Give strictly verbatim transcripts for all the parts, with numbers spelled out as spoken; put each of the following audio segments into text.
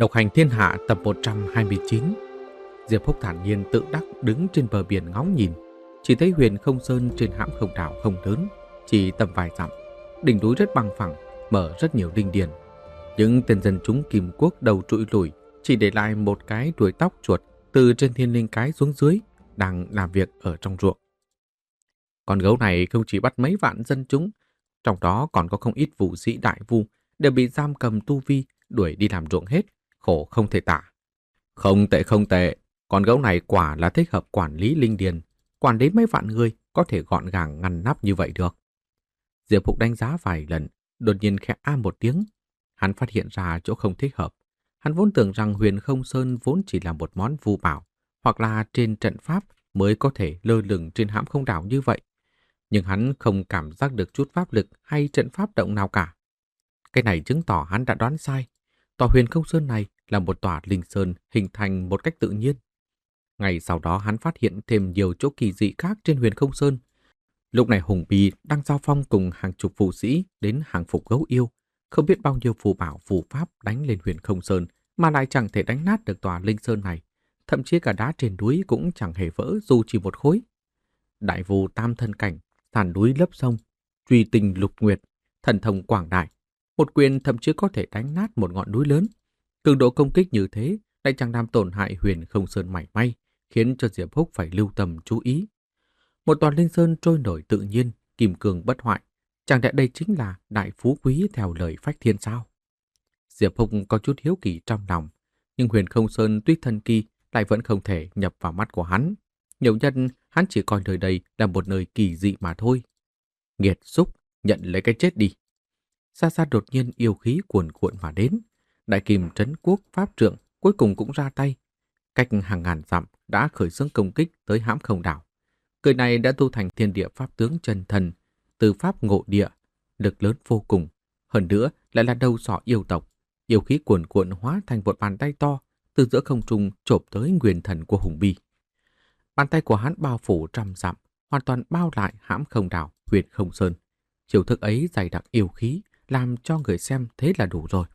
Độc hành thiên hạ tập một trăm hai mươi chín. Diệp Húc thản nhiên tự đắc đứng trên bờ biển ngóng nhìn. Chỉ thấy huyền không sơn trên hãm không đảo không lớn, chỉ tầm vài dặm. Đỉnh núi rất bằng phẳng, mở rất nhiều linh điền. Những tên dân chúng Kim Quốc đầu trụi lùi, chỉ để lại một cái đuôi tóc chuột từ trên thiên linh cái xuống dưới, đang làm việc ở trong ruộng. Con gấu này không chỉ bắt mấy vạn dân chúng, trong đó còn có không ít vũ sĩ đại vu đều bị giam cầm tu vi, đuổi đi làm ruộng hết, khổ không thể tả. Không tệ không tệ, con gấu này quả là thích hợp quản lý linh điền, quản lý mấy vạn người có thể gọn gàng ngăn nắp như vậy được. Diệp Húc đánh giá vài lần, đột nhiên khẽ a một tiếng. Hắn phát hiện ra chỗ không thích hợp. Hắn vốn tưởng rằng Huyền Không Sơn vốn chỉ là một món vu bảo, hoặc là trên trận pháp mới có thể lơ lửng trên hãm không đảo như vậy. Nhưng hắn không cảm giác được chút pháp lực hay trận pháp động nào cả. Cái này chứng tỏ hắn đã đoán sai. Tòa Huyền Không Sơn này là một tòa linh sơn hình thành một cách tự nhiên. Ngày sau đó hắn phát hiện thêm nhiều chỗ kỳ dị khác trên Huyền Không Sơn. Lúc này Hùng Bì đang giao phong cùng hàng chục vũ sĩ đến hàng phục gấu yêu. Không biết bao nhiêu phù bảo phù pháp đánh lên Huyền Không Sơn mà lại chẳng thể đánh nát được tòa linh sơn này. Thậm chí cả đá trên núi cũng chẳng hề vỡ dù chỉ một khối. Đại vu tam thân cảnh, sàn núi lấp sông, truy tình lục nguyệt, thần thông quảng đại. Một quyền thậm chí có thể đánh nát một ngọn núi lớn. Cường độ công kích như thế lại chẳng làm tổn hại Huyền Không Sơn mảy may, khiến cho Diệp Húc phải lưu tâm chú ý. Một tòa linh sơn trôi nổi tự nhiên, kim cương bất hoại. Chẳng lẽ đây chính là đại phú quý theo lời phách thiên sao? Diệp Húc có chút hiếu kỳ trong lòng, nhưng Huyền Không Sơn tuy thần kỳ lại vẫn không thể nhập vào mắt của hắn. Nhiều nhân hắn chỉ coi nơi đây là một nơi kỳ dị mà thôi. Nghiệt xúc, nhận lấy cái chết đi. Xa xa đột nhiên yêu khí cuồn cuộn mà đến. Đại Kim Trấn Quốc Pháp Trượng cuối cùng cũng ra tay. Cách hàng ngàn dặm đã khởi xướng công kích tới hãm không đảo. Người này đã tu thành thiên địa pháp tướng chân thần, từ pháp ngộ địa, lực lớn vô cùng. Hơn nữa lại là đầu sọ yêu tộc. Yêu khí cuồn cuộn hóa thành một bàn tay to, từ giữa không trung chộp tới nguyên thần của Hùng Bì. Bàn tay của hắn bao phủ trăm dặm, hoàn toàn bao lại hãm không đảo, Huyền Không Sơn. Chiêu thức ấy dày đặc yêu khí, làm cho người xem thế là đủ rồi.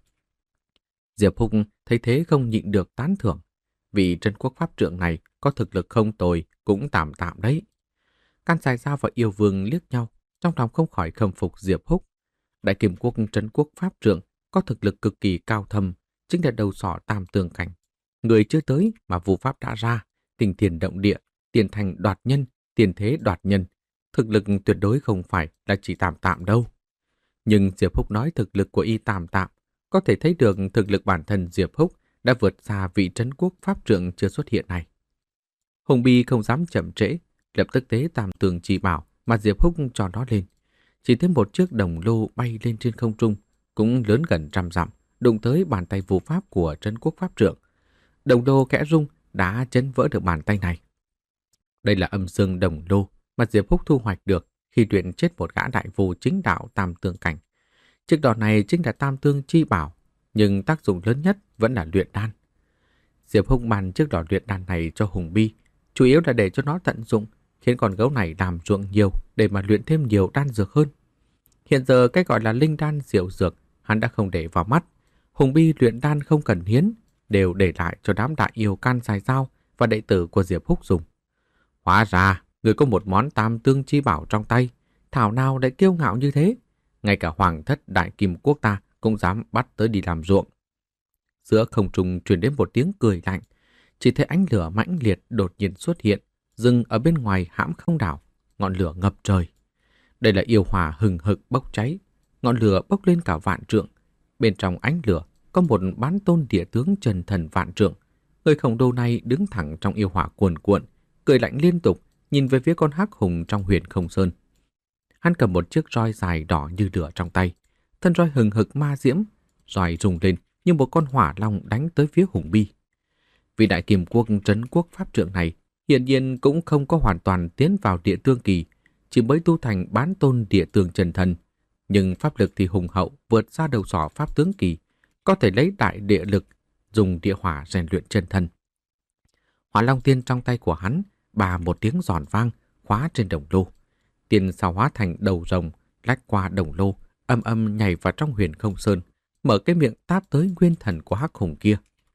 Diệp Húc thấy thế không nhịn được tán thưởng. Vị Trấn Quốc Pháp Trượng này có thực lực không tồi, cũng tạm tạm đấy. Can Dài Giao và Yêu Vương liếc nhau, trong lòng không khỏi khâm phục Diệp Húc. Đại Kim Quốc Trấn Quốc Pháp Trượng có thực lực cực kỳ cao thâm, chính là đầu sỏ tam tường cảnh. Người chưa tới mà vu pháp đã ra, tình thiền động địa, tiền thành đoạt nhân, tiền thế đoạt nhân. Thực lực tuyệt đối không phải là chỉ tạm tạm đâu. Nhưng Diệp Húc nói thực lực của y tạm tạm, có thể thấy được thực lực bản thân Diệp Húc đã vượt xa vị Trấn Quốc Pháp Trượng chưa xuất hiện này. Hùng Bì không dám chậm trễ, lập tức tế tam tường chỉ bảo mà Diệp Húc cho nó lên. Chỉ thấy một chiếc đồng lô bay lên trên không trung, cũng lớn gần trăm dặm, đụng tới bàn tay vu pháp của Trấn Quốc Pháp Trượng. Đồng lô khẽ rung, đã chấn vỡ được bàn tay này. Đây là âm dương đồng lô mà Diệp Húc thu hoạch được khi luyện chết một gã đại vu chính đạo tam tương cảnh. Chiếc đòn này chính là tam tương chi bảo, nhưng tác dụng lớn nhất vẫn là luyện đan. Diệp Húc bàn chiếc đòn luyện đan này cho Hùng Bì, chủ yếu là để cho nó tận dụng, khiến con gấu này làm ruộng nhiều để mà luyện thêm nhiều đan dược hơn. Hiện giờ cái gọi là linh đan diệu dược hắn đã không để vào mắt. Hùng Bì luyện đan không cần hiến, đều để lại cho đám đại yêu Can Dài Giao và đệ tử của Diệp Húc dùng. Hóa ra người có một món tam tương chi bảo trong tay, thảo nào lại kiêu ngạo như thế. Ngay cả hoàng thất Đại Kim Quốc ta cũng dám bắt tới đi làm ruộng. Giữa không trung truyền đến một tiếng cười lạnh, chỉ thấy ánh lửa mãnh liệt đột nhiên xuất hiện, dừng ở bên ngoài hãm không đảo, ngọn lửa ngập trời. Đây là yêu hỏa hừng hực bốc cháy, ngọn lửa bốc lên cả vạn trượng. Bên trong ánh lửa có một bán tôn địa tướng chân thần vạn trượng. Người khổng lồ này đứng thẳng trong yêu hỏa cuồn cuộn, cười lạnh liên tục, nhìn về phía con hắc hùng trong Huyền Không Sơn. Hắn cầm một chiếc roi dài đỏ như lửa trong tay, thân roi hừng hực ma diễm, roi rung lên như một con hỏa long đánh tới phía Hùng Bì. Vị Đại Kim Quốc Trấn Quốc Pháp Trượng này hiện nhiên cũng không có hoàn toàn tiến vào địa tương kỳ, chỉ mới tu thành bán tôn địa tương chân thần, nhưng pháp lực thì hùng hậu vượt xa đầu sỏ pháp tướng kỳ, có thể lấy đại địa lực dùng địa hỏa rèn luyện chân thân. Hỏa Long Tiên trong tay của hắn bà một tiếng giòn vang khóa trên đồng lô. Tiên sao hóa thành đầu rồng, lách qua đồng lô, âm âm nhảy vào trong Huyền Không Sơn, mở cái miệng táp tới nguyên thần của hắc hùng kia.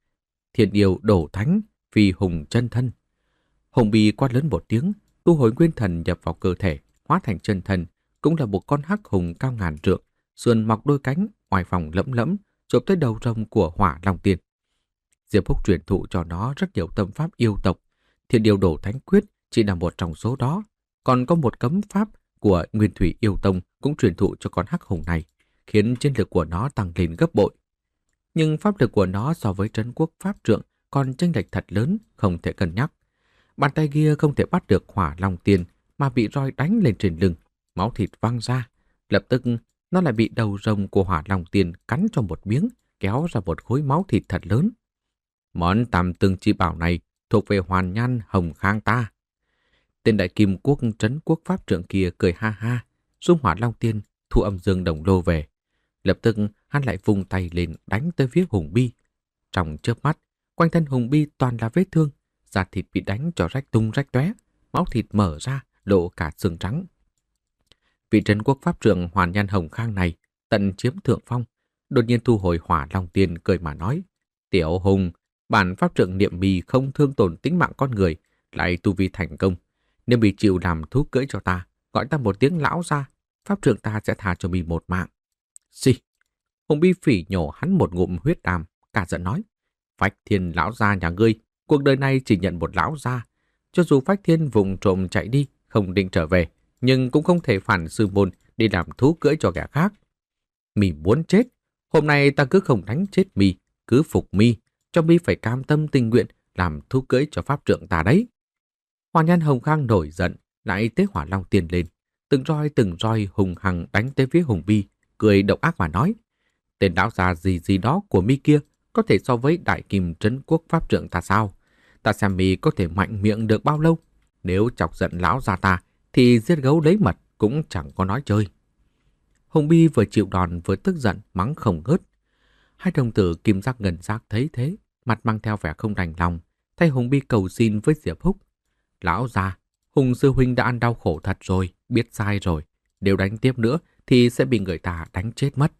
Thiên yêu đổ thánh, phi hùng chân thân. Hùng Bi quát lớn một tiếng, tu hồi nguyên thần nhập vào cơ thể, hóa thành chân thần, cũng là một con hắc hùng cao ngàn trượng, sườn mọc đôi cánh, oai phòng lẫm lẫm, chộp tới đầu rồng của Hỏa Long Tiên. Diệp Húc truyền thụ cho nó rất nhiều tâm pháp yêu tộc, Thiên yêu đổ thánh quyết chỉ là một trong số đó, còn có một cấm pháp của Nguyên Thủy Yêu Tông cũng truyền thụ cho con hắc hùng này, khiến chiến lực của nó tăng lên gấp bội. Nhưng pháp lực của nó so với Trấn Quốc Pháp Trượng còn chênh lệch thật lớn, không thể cân nhắc. Bàn tay kia không thể bắt được Hỏa Long Tiên mà bị roi đánh lên trên lưng, máu thịt văng ra. Lập tức nó lại bị đầu rồng của Hỏa Long Tiên cắn cho một miếng, kéo ra một khối máu thịt thật lớn. Món tam tương chi bảo này thuộc về Hoàn Nhan Hồng Khang ta. Tên đại kim quốc Trấn Quốc Pháp Trượng kia cười ha ha, dung Hỏa Long Tiên thu âm dương đồng lô về. Lập tức hắn lại vung tay lên đánh tới phía Hùng Bi. Trong chớp mắt, quanh thân Hùng Bi toàn là vết thương, da thịt bị đánh cho rách tung rách tóe, máu thịt mở ra, lộ cả xương trắng. Vị Trấn Quốc Pháp Trượng Hoàn Nhan Hồng Khang này tận chiếm thượng phong, đột nhiên thu hồi Hỏa Long Tiên cười mà nói: "Tiểu Hùng, bản Pháp Trượng niệm mì không thương tổn tính mạng con người, lại tu vi thành công. Nếu bị chịu làm thú cưỡi cho ta, gọi ta một tiếng lão ra, Pháp Trượng ta sẽ tha cho mì một mạng." Xì! Hùng Bi phỉ nhổ hắn một ngụm huyết đàm, cả giận nói: "Phách Thiên lão gia nhà ngươi, cuộc đời này chỉ nhận một lão gia. Cho dù Phách Thiên vùng trộm chạy đi, không định trở về, nhưng cũng không thể phản sư môn đi làm thú cưỡi cho kẻ khác. Mì muốn chết, hôm nay ta cứ không đánh chết mì, cứ phục mi, cho mi phải cam tâm tình nguyện làm thú cưỡi cho Pháp Trượng ta đấy." Hoàn Nhan Hồng Khang nổi giận, lại tế Hỏa Long Tiên lên, từng roi từng roi hùng hằng đánh tới phía Hùng Bi, cười độc ác mà nói: "Tên lão già gì gì đó của mi kia có thể so với đại kim Trấn Quốc Pháp Trượng ta sao? Ta xem mi có thể mạnh miệng được bao lâu? Nếu chọc giận lão già ta thì giết gấu lấy mật cũng chẳng có nói chơi." Hùng Bi vừa chịu đòn vừa tức giận mắng không ngớt. Hai đồng tử Kim Giác Ngân Giác thấy thế, mặt mang theo vẻ không đành lòng, thay Hùng Bi cầu xin với Diệp Húc: "Lão già, Hùng sư huynh đã ăn đau khổ thật rồi, biết sai rồi. Nếu đánh tiếp nữa thì sẽ bị người ta đánh chết mất."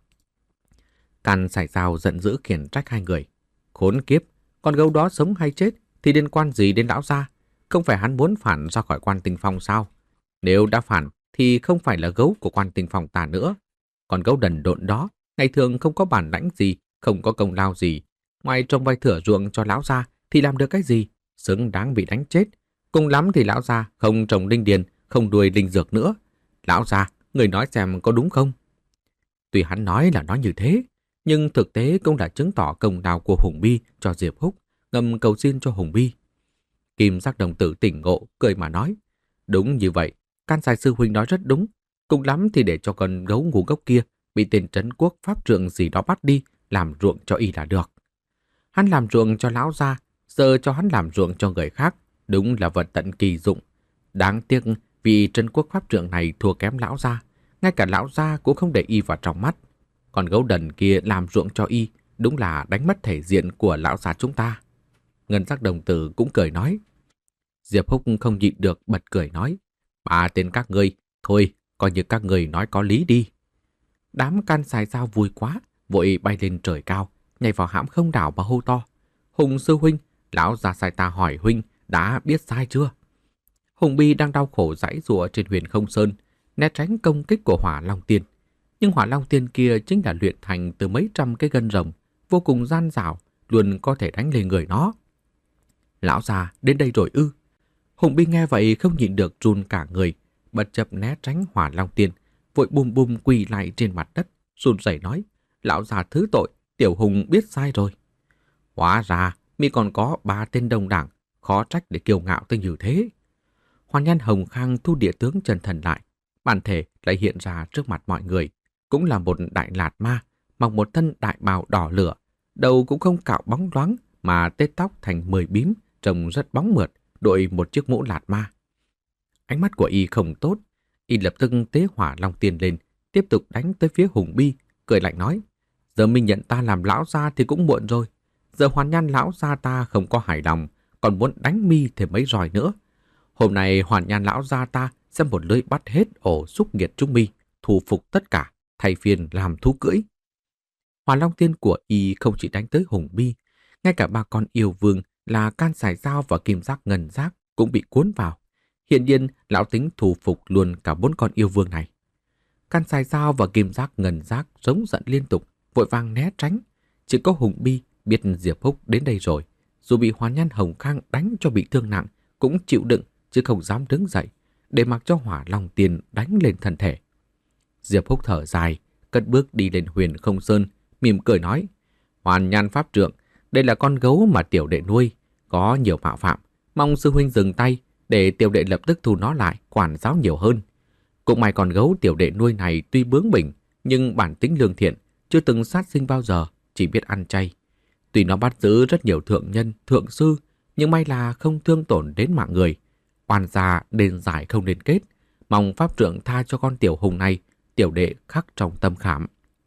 Càn Sải Dao giận dữ khiển trách hai người: "Khốn kiếp, con gấu đó sống hay chết thì liên quan gì đến lão gia? Không phải hắn muốn phản ra khỏi Quan Tinh Phong sao? Nếu đã phản thì không phải là gấu của Quan Tinh Phong ta nữa. Còn gấu đần độn đó, ngày thường không có bản lãnh gì, không có công lao gì. Ngoài trồng vay thửa ruộng cho lão gia thì làm được cái gì? Xứng đáng bị đánh chết. Cùng lắm thì lão gia không trồng linh điền, không đuôi linh dược nữa. Lão gia, người nói xem có đúng không?" Tuy hắn nói là nói như thế, nhưng thực tế cũng đã chứng tỏ công lao của Hùng Bi cho Diệp Húc, ngầm cầu xin cho Hùng Bi. Kim Giác đồng tử tỉnh ngộ, cười mà nói: "Đúng như vậy, Can Sai sư huynh nói rất đúng. Cùng lắm thì để cho con gấu ngu gốc kia bị tên Trấn Quốc Pháp Trượng gì đó bắt đi, làm ruộng cho y là được. Hắn làm ruộng cho lão gia, giờ cho hắn làm ruộng cho người khác, đúng là vật tận kỳ dụng. Đáng tiếc vì Trấn Quốc Pháp Trượng này thua kém lão gia, ngay cả lão gia cũng không để y vào trong mắt. Còn gấu đần kia làm ruộng cho y, đúng là đánh mất thể diện của lão gia chúng ta." Ngân Giác đồng tử cũng cười nói. Diệp Húc không nhịn được bật cười nói: "Ba tên các ngươi, thôi coi như các ngươi nói có lý đi." Đám Can Sải Dao vui quá, vội bay lên trời cao, nhảy vào hãm không đảo và hô to: "Hùng sư huynh, lão già sai ta hỏi huynh đã biết sai chưa?" Hùng Bi đang đau khổ giãy giụa trên Huyền Không Sơn, né tránh công kích của Hỏa Long Tiên. Nhưng Hỏa Long Tiên kia chính là luyện thành từ mấy trăm cái gân rồng, vô cùng gian xảo, luôn có thể đánh lên người nó. "Lão già đến đây rồi ư?" Hùng Bi nghe vậy không nhịn được run cả người, bất chấp né tránh Hỏa Long Tiên, vội bùm bùm quỳ lại trên mặt đất, run rẩy nói: "Lão già thứ tội, tiểu Hùng biết sai rồi." "Hóa ra mi còn có ba tên đồng đảng, khó trách để kiêu ngạo tới như thế." Hoàn Nhan Hồng Khang thu địa tướng chân thần lại, bản thể lại hiện ra trước mặt mọi người, cũng là một đại lạt ma, mặc một thân đại bào đỏ lửa, đầu cũng không cạo bóng loáng mà tết tóc thành mười bím, trông rất bóng mượt, đội một chiếc mũ lạt ma. Ánh mắt của y không tốt, y lập tức tế Hỏa Long Tiên lên, tiếp tục đánh tới phía Hùng Bi, cười lạnh nói: "Giờ mình nhận ta làm lão gia thì cũng muộn rồi. Giờ Hoàn Nhan lão gia ta không có hài lòng, còn muốn đánh mi thêm mấy roi nữa. Hôm nay Hoàn Nhan lão gia ta sẽ một lưỡi bắt hết ổ xúc nghiệt chúng mi, thu phục tất cả, thay phiên làm thú cưỡi." Hỏa Long Tiên của y không chỉ đánh tới Hùng Bi, Ngay cả ba con yêu vương là Can Sải Dao và Kim Giác Ngân Giác cũng bị cuốn vào. Hiện nhiên, lão tính thù phục luôn cả bốn con yêu vương này. Can Sải Dao và Kim Giác Ngân Giác giống giận liên tục, vội vàng né tránh. Chỉ có Hùng Bi biết Diệp Húc đến đây rồi, dù bị Hoàn Nhan Hồng Khang đánh cho bị thương nặng, cũng chịu đựng chứ không dám đứng dậy, để mặc cho Hỏa Long Tiên đánh lên thân thể. Diệp Húc thở dài, cất bước đi lên Huyền Không Sơn, mỉm cười nói: Hoàn Nhan pháp trượng, đây là con gấu mà tiểu đệ nuôi, có nhiều mạo phạm, mong sư huynh dừng tay để tiểu đệ lập tức thu nó lại, quản giáo nhiều hơn. Cũng may con gấu tiểu đệ nuôi này tuy bướng bỉnh, nhưng bản tính lương thiện, chưa từng sát sinh bao giờ, chỉ biết ăn chay. Tuy nó bắt giữ rất nhiều thượng nhân, thượng sư, nhưng may là không thương tổn đến mạng người. Oan gia đền giải không nên kết, mong pháp trượng tha cho con tiểu hùng này, tiểu đệ khắc trong tâm khảm.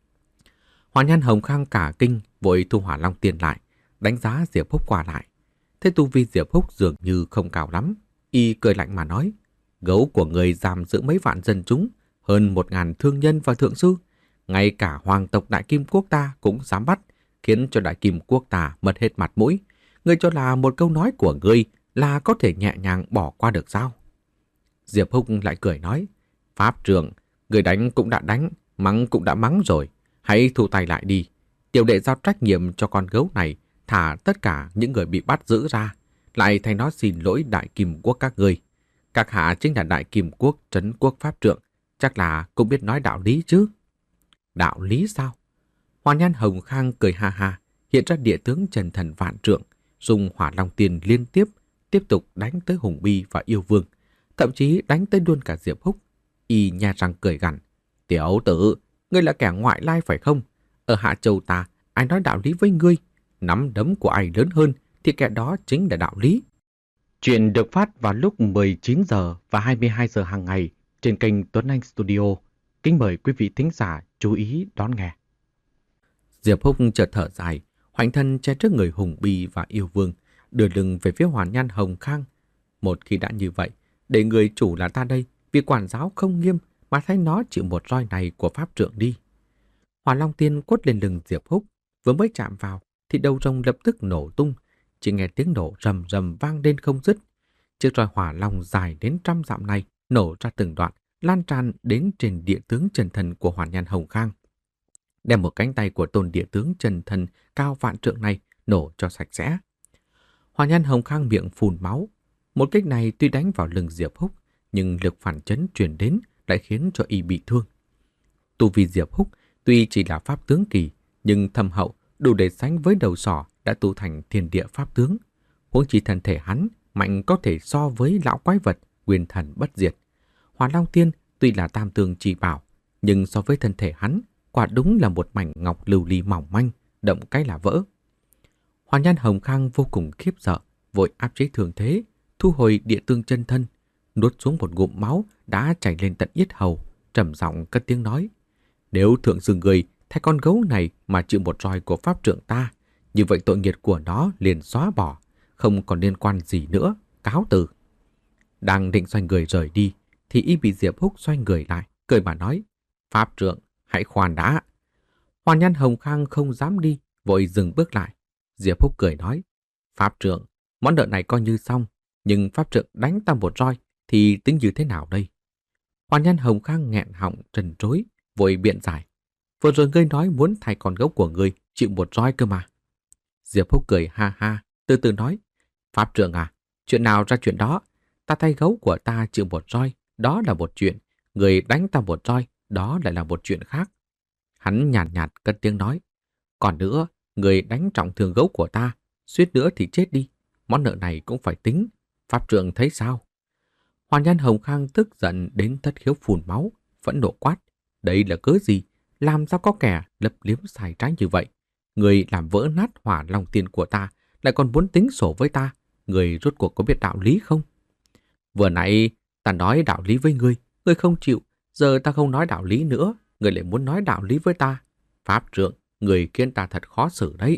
Hoàn Nhan Hồng Khang cả kinh, vội thu Hỏa Long Tiên lại, đánh giá Diệp Húc qua lại. Thế tu vi Diệp Húc dường như không cao lắm, y cười lạnh mà nói: Gấu của người giam giữ mấy vạn dân chúng, hơn một ngàn thương nhân và thượng sư, ngay cả hoàng tộc Đại Kim Quốc ta cũng dám bắt, khiến cho Đại Kim Quốc ta mất hết mặt mũi. Ngươi cho là một câu nói của ngươi là có thể nhẹ nhàng bỏ qua được sao? Diệp Húc lại cười nói: Pháp trưởng, người đánh cũng đã đánh, mắng cũng đã mắng rồi, hãy thu tay lại đi. Tiểu đệ giao trách nhiệm cho con gấu này, thả tất cả những người bị bắt giữ ra, lại thay nó xin lỗi Đại Kim Quốc các ngươi. Các hạ chính là Đại Kim Quốc trấn quốc pháp trượng, chắc là cũng biết nói đạo lý chứ. Đạo lý sao? Hoàn Nhan Hồng Khang cười ha ha, hiện ra địa tướng Trần Thần Vạn Trượng, dùng Hỏa Long Tiên liên tiếp, tiếp tục đánh tới Hùng Bi và Yêu Vương, thậm chí đánh tới luôn cả Diệp Húc. Y nha răng cười gằn: Tiểu tử, ngươi là kẻ ngoại lai phải không? Ở Hạ Châu ta, ai nói đạo lý với ngươi? Nắm đấm của ai lớn hơn thì kẻ đó chính là đạo lý. Chuyện được phát vào lúc mười chín giờ và hai mươi hai giờ hàng ngày trên kênh Tuấn Anh Studio. Kính mời quý vị thính giả chú ý đón nghe. Diệp Húc chợt thở dài, hoành thân che trước người Hùng Bi và Yêu Vương, đưa lưng về phía Hoàn Nhan Hồng Khang. Một khi đã như vậy, để người chủ là ta đây, vì quản giáo không nghiêm mà thấy nó chịu một roi này của pháp trượng đi. Hỏa Long Tiên quất lên lưng Diệp Húc, vừa mới chạm vào thì đầu rồng lập tức nổ tung, chỉ nghe tiếng nổ rầm rầm vang lên không dứt. Chiếc roi hỏa long dài đến trăm dặm này nổ ra từng đoạn, lan tràn đến trên địa tướng chân thần của Hoàn Nhan Hồng Khang, đem một cánh tay của tôn địa tướng chân thần cao vạn trượng này nổ cho sạch sẽ. Hoàn Nhan Hồng Khang miệng phun máu. Một kích này tuy đánh vào lưng Diệp Húc, nhưng lực phản chấn truyền đến lại khiến cho y bị thương. Tu vi Diệp Húc tuy chỉ là pháp tướng kỳ, nhưng thâm hậu đủ để sánh với đầu sỏ đã tu thành thiên địa pháp tướng. Huống chi thân thể hắn mạnh có thể so với lão quái vật nguyên thần bất diệt. Hỏa Long Tiên tuy là tam tường chỉ bảo, nhưng so với thân thể hắn, quả đúng là một mảnh ngọc lưu ly mỏng manh, động cái là vỡ. Hoàn Nhan Hồng Khang vô cùng khiếp sợ, vội áp chế thương thế, thu hồi địa tương chân thân, nuốt xuống một ngụm máu đã chảy lên tận yết hầu, trầm giọng cất tiếng nói: Nếu thượng sư người thay con gấu này mà chịu một roi của pháp trượng ta, như vậy tội nghiệp của nó liền xóa bỏ, không còn liên quan gì nữa, cáo từ. Đang định xoay người rời đi, thì y bị Diệp Húc xoay người lại, cười mà nói: Pháp trượng, hãy khoan đã. Hoàn Nhan Hồng Khang không dám đi, vội dừng bước lại. Diệp Húc cười nói: Pháp trượng, món nợ này coi như xong, nhưng pháp trượng đánh ta một roi thì tính như thế nào đây? Hoàn Nhan Hồng Khang nghẹn họng trần trối, vội biện giải: Vừa rồi ngươi nói muốn thay con gấu của ngươi chịu một roi cơ mà. Diệp Húc cười ha ha, từ từ nói: Pháp trượng à, chuyện nào ra chuyện đó. Ta thay gấu của ta chịu một roi, đó là một chuyện. Người đánh ta một roi, đó lại là một chuyện khác. Hắn nhàn nhạt, nhạt cất tiếng nói: Còn nữa, người đánh trọng thương gấu của ta, suýt nữa thì chết đi. Món nợ này cũng phải tính. Pháp trượng thấy sao? Hoàn Nhan Hồng Khang tức giận đến thất khiếu phun máu, phẫn nộ quát: Đây là cớ gì? Làm sao có kẻ lấp liếm sai trái như vậy? Người làm vỡ nát Hỏa Long Tiên của ta, lại còn muốn tính sổ với ta. Người rốt cuộc có biết đạo lý không? Vừa nãy ta nói đạo lý với ngươi, ngươi không chịu. Giờ ta không nói đạo lý nữa, ngươi lại muốn nói đạo lý với ta. Pháp trượng, người khiến ta thật khó xử đấy.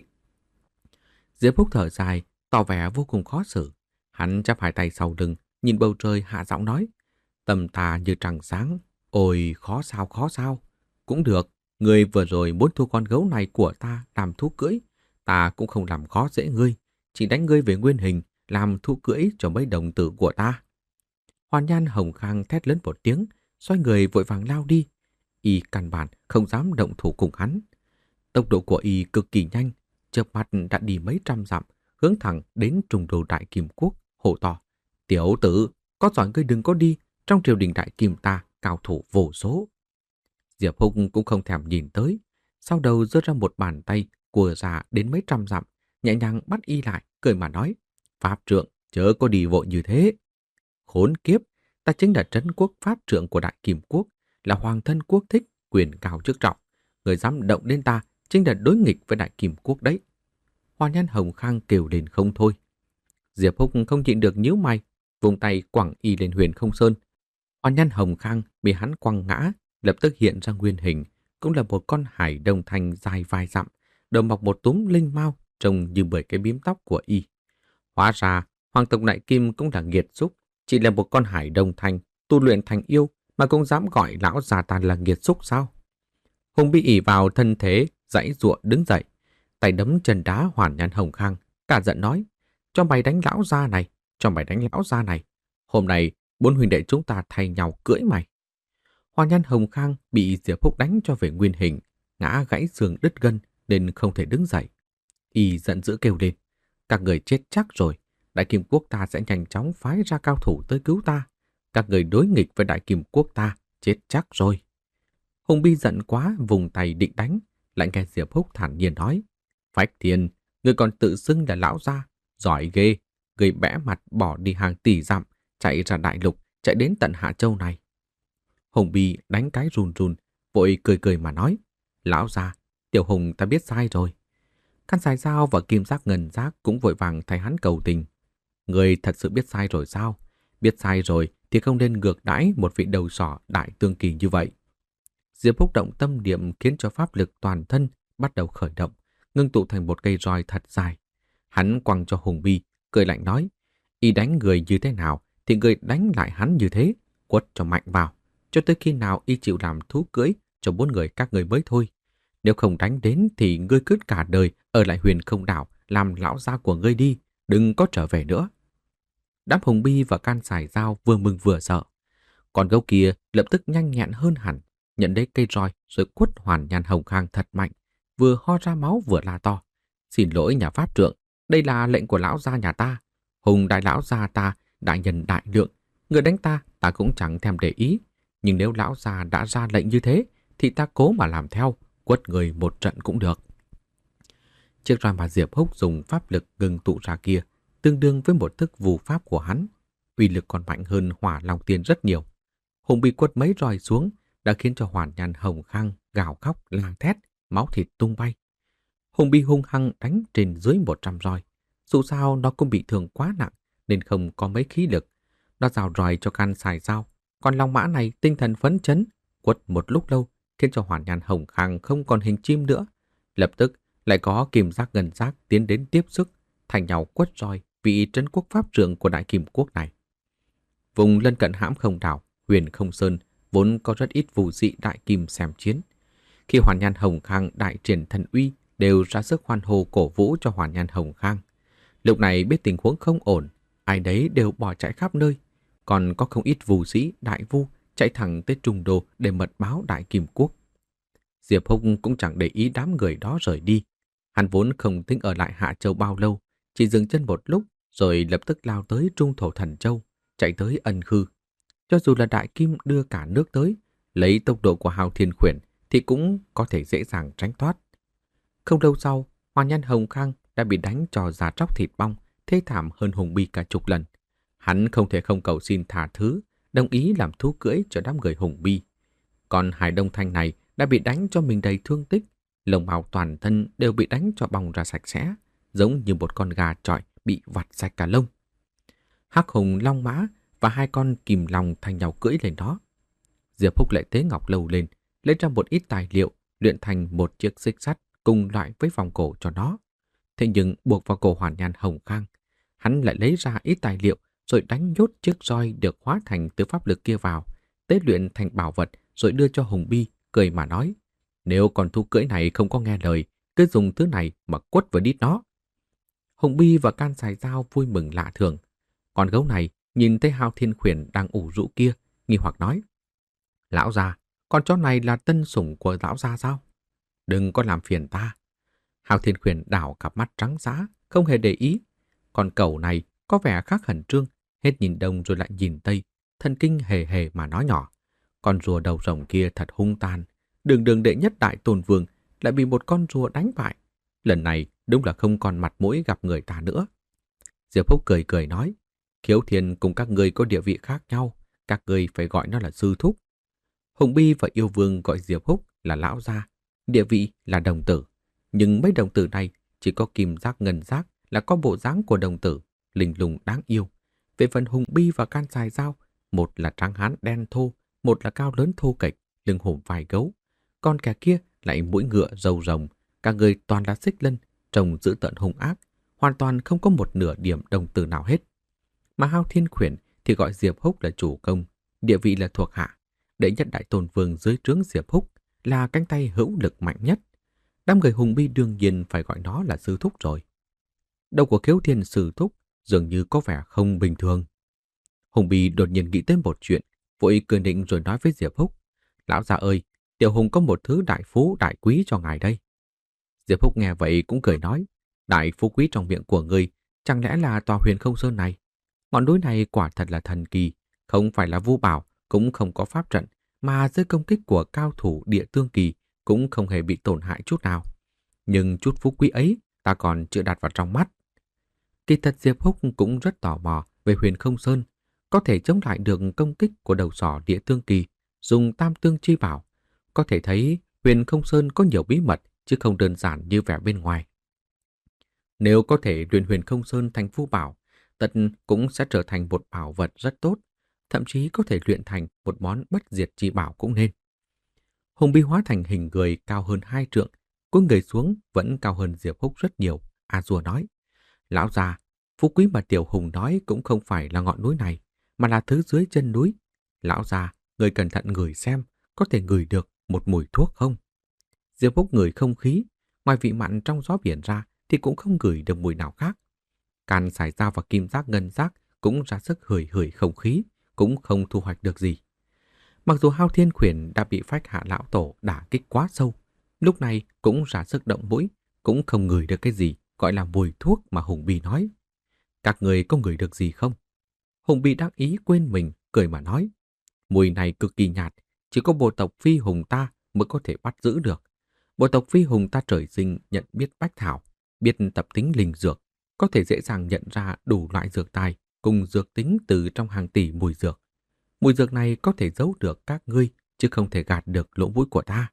Diệp Húc thở dài, tỏ vẻ vô cùng khó xử. Hắn chắp hai tay sau lưng, nhìn bầu trời hạ giọng nói: Tâm ta như trăng sáng, ôi khó sao khó sao. Cũng được, người vừa rồi muốn thu con gấu này của ta làm thú cưỡi, Ta cũng không làm khó dễ ngươi, chỉ đánh ngươi về nguyên hình, làm thú cưỡi cho mấy đồng tử của ta. Hoàn Nhan Hồng Khang thét lớn một tiếng, xoay người vội vàng lao đi. Y căn bản không dám động thủ cùng hắn. Tốc độ của Y cực kỳ nhanh, chớp mắt đã đi mấy trăm dặm, hướng thẳng đến trung đô Đại Kim Quốc, hô to: Tiểu tử, có giỏi ngươi đừng có đi, trong triều đình Đại Kim ta cao thủ vô số. Diệp Húc cũng không thèm nhìn tới, sau đầu giơ ra một bàn tay của già đến mấy trăm dặm, nhẹ nhàng bắt Y lại, cười mà nói: Pháp trượng, chớ có đi vội như thế. Khốn kiếp, ta chính là trấn quốc pháp trượng của Đại Kim Quốc, là hoàng thân quốc thích, quyền cao chức trọng. Người dám động đến ta chính là đối nghịch với Đại Kim Quốc đấy. Hoàn Nhan Hồng Khang kêu lên không thôi. Diệp Húc không nhịn được nhíu mày, vùng tay quẳng Y lên Huyền Không Sơn. Hoàn Nhan Hồng Khang bị hắn quăng ngã, lập tức hiện ra nguyên hình, cũng là một con hải đồng thanh dài vài dặm, đầu mọc một túm linh mao, trông như bởi cái bím tóc của Y. Hóa ra, hoàng tộc Đại Kim cũng là nghiệt xúc, chỉ là một con hải đồng thanh tu luyện thành yêu mà cũng dám gọi lão già ta là nghiệt xúc sao? Hùng bị ỉ vào thân thế, giãy giụa đứng dậy, tay đấm chân đá Hoàn Nhan Hồng Khang, cả giận nói: Cho mày đánh lão gia này, cho mày đánh lão gia này. Hôm nay bốn huynh đệ chúng ta thay nhau cưỡi mày. Hoàn Nhan Hồng Khang bị Diệp Húc đánh cho về nguyên hình, ngã gãy xương đứt gân nên không thể đứng dậy. Y giận dữ kêu lên: Các người chết chắc rồi, Đại Kim Quốc ta sẽ nhanh chóng phái ra cao thủ tới cứu ta. Các người đối nghịch với Đại Kim Quốc ta, chết chắc rồi. Hùng Bi giận quá, vùng tay định đánh, lại nghe Diệp Húc thản nhiên nói: Phách Thiên, người còn tự xưng là lão gia, giỏi ghê, người bẽ mặt bỏ đi hàng tỷ dặm, chạy ra đại lục, chạy đến tận Hạ Châu này. Hùng Bi đánh cái run run, vội cười cười mà nói: Lão gia, Tiểu Hùng ta biết sai rồi. Căn Sài Dao và Kim Giác Ngân Giác cũng vội vàng thay hắn cầu tình. Người thật sự biết sai rồi sao? Biết sai rồi thì không nên ngược đãi một vị đầu sỏ đại tương kỳ như vậy. Diệp Húc động tâm niệm khiến cho pháp lực toàn thân bắt đầu khởi động, ngưng tụ thành một cây roi thật dài. Hắn quăng cho Hùng Bi, cười lạnh nói: Y đánh người như thế nào thì người đánh lại hắn như thế, quất cho mạnh vào, cho tới khi nào Y chịu làm thú cưỡi cho bốn người các người mới thôi. Nếu không đánh đến thì ngươi cứ cả đời ở lại Huyền Không Đảo làm lão gia của ngươi đi, đừng có trở về nữa. Đám Hùng Bi và Can Sài Dao vừa mừng vừa sợ. Còn gấu kia lập tức nhanh nhẹn hơn hẳn, nhận lấy cây roi rồi quất Hoàn Nhan Hồng Khang thật mạnh, vừa ho ra máu vừa la to: Xin lỗi nhà pháp trượng, đây là lệnh của lão gia nhà ta. Hùng đại lão gia ta đại nhân đại lượng, người đánh ta ta cũng chẳng thèm để ý, nhưng nếu lão gia đã ra lệnh như thế thì ta cố mà làm theo, quất người một trận cũng được. Chiếc roi mà Diệp Húc dùng pháp lực ngưng tụ ra kia tương đương với một thức vù pháp của hắn, uy lực còn mạnh hơn Hỏa Long Tiên rất nhiều. Hùng bị quất mấy roi xuống đã khiến cho Hoàn Nhan Hồng Khang gào khóc la thét, máu thịt tung bay. Hùng bị hung hăng đánh trên dưới một trăm roi, dù sao nó cũng bị thương quá nặng nên không có mấy khí lực. Nó rào roi cho Can Sài Dao, còn Long Mã này tinh thần phấn chấn, quất một lúc lâu khiến cho Hoàn Nhan Hồng Khang không còn hình chim nữa. Lập tức lại có Kim Giác Ngân Giác tiến đến tiếp sức, thành nhau quất roi vị trấn quốc pháp trượng của Đại Kim Quốc này. Vùng lân cận Hãm Không Đảo, Huyền Không Sơn vốn có rất ít vũ sĩ đại kim xem chiến. Khi Hoàn Nhan Hồng Khang đại triển thần uy, đều ra sức hoan hô cổ vũ cho Hoàn Nhan Hồng Khang. Lúc này biết tình huống không ổn, ai đấy đều bỏ chạy khắp nơi, còn có không ít vũ sĩ đại vu chạy thẳng tới Trung Đô để mật báo Đại Kim Quốc. Diệp Húc cũng chẳng để ý đám người đó rời đi. Hắn vốn không tính ở lại Hạ Châu bao lâu, chỉ dừng chân một lúc rồi lập tức lao tới Trung Thổ Thần Châu, chạy tới Ân Khư. Cho dù là Đại Kim đưa cả nước tới, lấy tốc độ của Hào Thiên Khuyển thì cũng có thể dễ dàng tránh thoát. Không lâu sau, Hoàn Nhan Hồng Khang đã bị đánh cho da tróc thịt bong, thê thảm hơn Hùng Bi cả chục lần. Hắn không thể không cầu xin tha thứ, đồng ý làm thú cưỡi cho đám người Hùng Bi. Còn Hải Đông Thanh này đã bị đánh cho mình đầy thương tích, lông mao toàn thân đều bị đánh cho bong ra sạch sẽ, giống như một con gà chọi bị vặt sạch cả lông. Hắc Hùng, Long Mã và hai con Kìm Long thành nhau cưỡi lên đó. Diệp Húc lại tế ngọc lâu lên, lấy ra một ít tài liệu, luyện thành một chiếc xích sắt cùng loại với vòng cổ cho nó. Thế nhưng buộc vào cổ Hoàn Nhan Hồng Khang, hắn lại lấy ra ít tài liệu rồi đánh nhốt chiếc roi được hóa thành từ pháp lực kia vào, tế luyện thành bảo vật rồi đưa cho Hùng Bi, cười mà nói: Nếu con thú cưỡi này không có nghe lời cứ dùng thứ này mà quất vào đít nó. Hùng Bi và Can Sài Dao vui mừng lạ thường. Con gấu này nhìn thấy Hao Thiên Khuyển đang ủ rũ kia, nghi hoặc nói: Lão già, con chó này là tân sủng của lão già sao? Đừng có làm phiền ta. Hao Thiên Khuyển đảo cặp mắt trắng dã, không hề để ý. Con cẩu này có vẻ khác khẩn trương, hết nhìn đông rồi lại nhìn tây, thần kinh hề hề mà nói nhỏ: Con rùa đầu rồng kia thật hung tàn, đường đường đệ nhất đại tôn vương lại bị một con rùa đánh bại. Lần này đúng là không còn mặt mũi gặp người ta nữa. Diệp Húc cười cười nói: Khiếu Thiên cùng các ngươi có địa vị khác nhau, các ngươi phải gọi nó là sư thúc. Hùng Bi và Yêu Vương gọi Diệp Húc là lão gia, địa vị là đồng tử. Nhưng mấy đồng tử này chỉ có kim giác ngân giác là có bộ dáng của đồng tử, linh lùng đáng yêu. Về phần Hùng Bi và Can Sài Dao, một là trắng hán đen thô, một là cao lớn thô kệch, lưng hùm vai gấu. Còn kẻ kia lại mũi ngựa râu rồng, cả người toàn là xích lân, trông dữ tợn hung ác, hoàn toàn không có một nửa điểm đồng tử nào hết. Mà Hao Thiên Khuyển thì gọi Diệp Húc là chủ công, địa vị là thuộc hạ. Đệ nhất đại tôn vương dưới trướng Diệp Húc là cánh tay hữu lực mạnh nhất. Đám người Hùng Bi đương nhiên phải gọi nó là sư thúc rồi. Đầu của Khiếu Thiên sư thúc dường như có vẻ không bình thường. Hùng Bi đột nhiên nghĩ tới một chuyện, vội cười định rồi nói với Diệp Húc: Lão già ơi, Tiểu Hùng có một thứ đại phú đại quý cho ngài đây. Diệp Húc nghe vậy cũng cười nói: Đại phú quý trong miệng của ngươi chẳng lẽ là tòa Huyền Không Sơn này? Ngọn núi này quả thật là thần kỳ, không phải là vu bảo, cũng không có pháp trận, mà dưới công kích của cao thủ địa tương kỳ cũng không hề bị tổn hại chút nào. Nhưng chút phú quý ấy ta còn chưa đặt vào trong mắt. Kỳ thật Diệp Húc cũng rất tò mò về Huyền Không Sơn, có thể chống lại được công kích của đầu sỏ địa tương kỳ, dùng tam tương chi bảo. Có thể thấy Huyền Không Sơn có nhiều bí mật chứ không đơn giản như vẻ bên ngoài. Nếu có thể luyện Huyền Không Sơn thành phú bảo, tất cũng sẽ trở thành một bảo vật rất tốt, thậm chí có thể luyện thành một món bất diệt chi bảo cũng nên. Hùng Bi hóa thành hình người cao hơn hai trượng, cúi người xuống vẫn cao hơn Diệp Húc rất nhiều. A Dua nói: Lão già, phú quý mà Tiểu Hùng nói cũng không phải là ngọn núi này, mà là thứ dưới chân núi. Lão già, người cẩn thận ngửi xem, có thể ngửi được một mùi thuốc không? Diệp Húc ngửi không khí, ngoài vị mặn trong gió biển ra thì cũng không ngửi được mùi nào khác. Can Sài Dao và Kim Giác Ngân Giác cũng ra sức hửi hửi không khí, cũng không thu hoạch được gì. Mặc dù Hao Thiên Khuyển đã bị Phách Hạ lão tổ đả kích quá sâu, lúc này cũng ra sức động mũi, cũng không ngửi được cái gì gọi là mùi thuốc mà Hùng Bi nói. Các người có ngửi được gì không? Hùng Bi đắc ý quên mình, cười mà nói: Mùi này cực kỳ nhạt, chỉ có bộ tộc Phi Hùng ta mới có thể bắt giữ được. Bộ tộc Phi Hùng ta trời sinh nhận biết bách thảo, biết tập tính linh dược, có thể dễ dàng nhận ra đủ loại dược tài cùng dược tính từ trong hàng tỷ mùi dược. Mùi dược này có thể giấu được các ngươi, chứ không thể gạt được lỗ mũi của ta.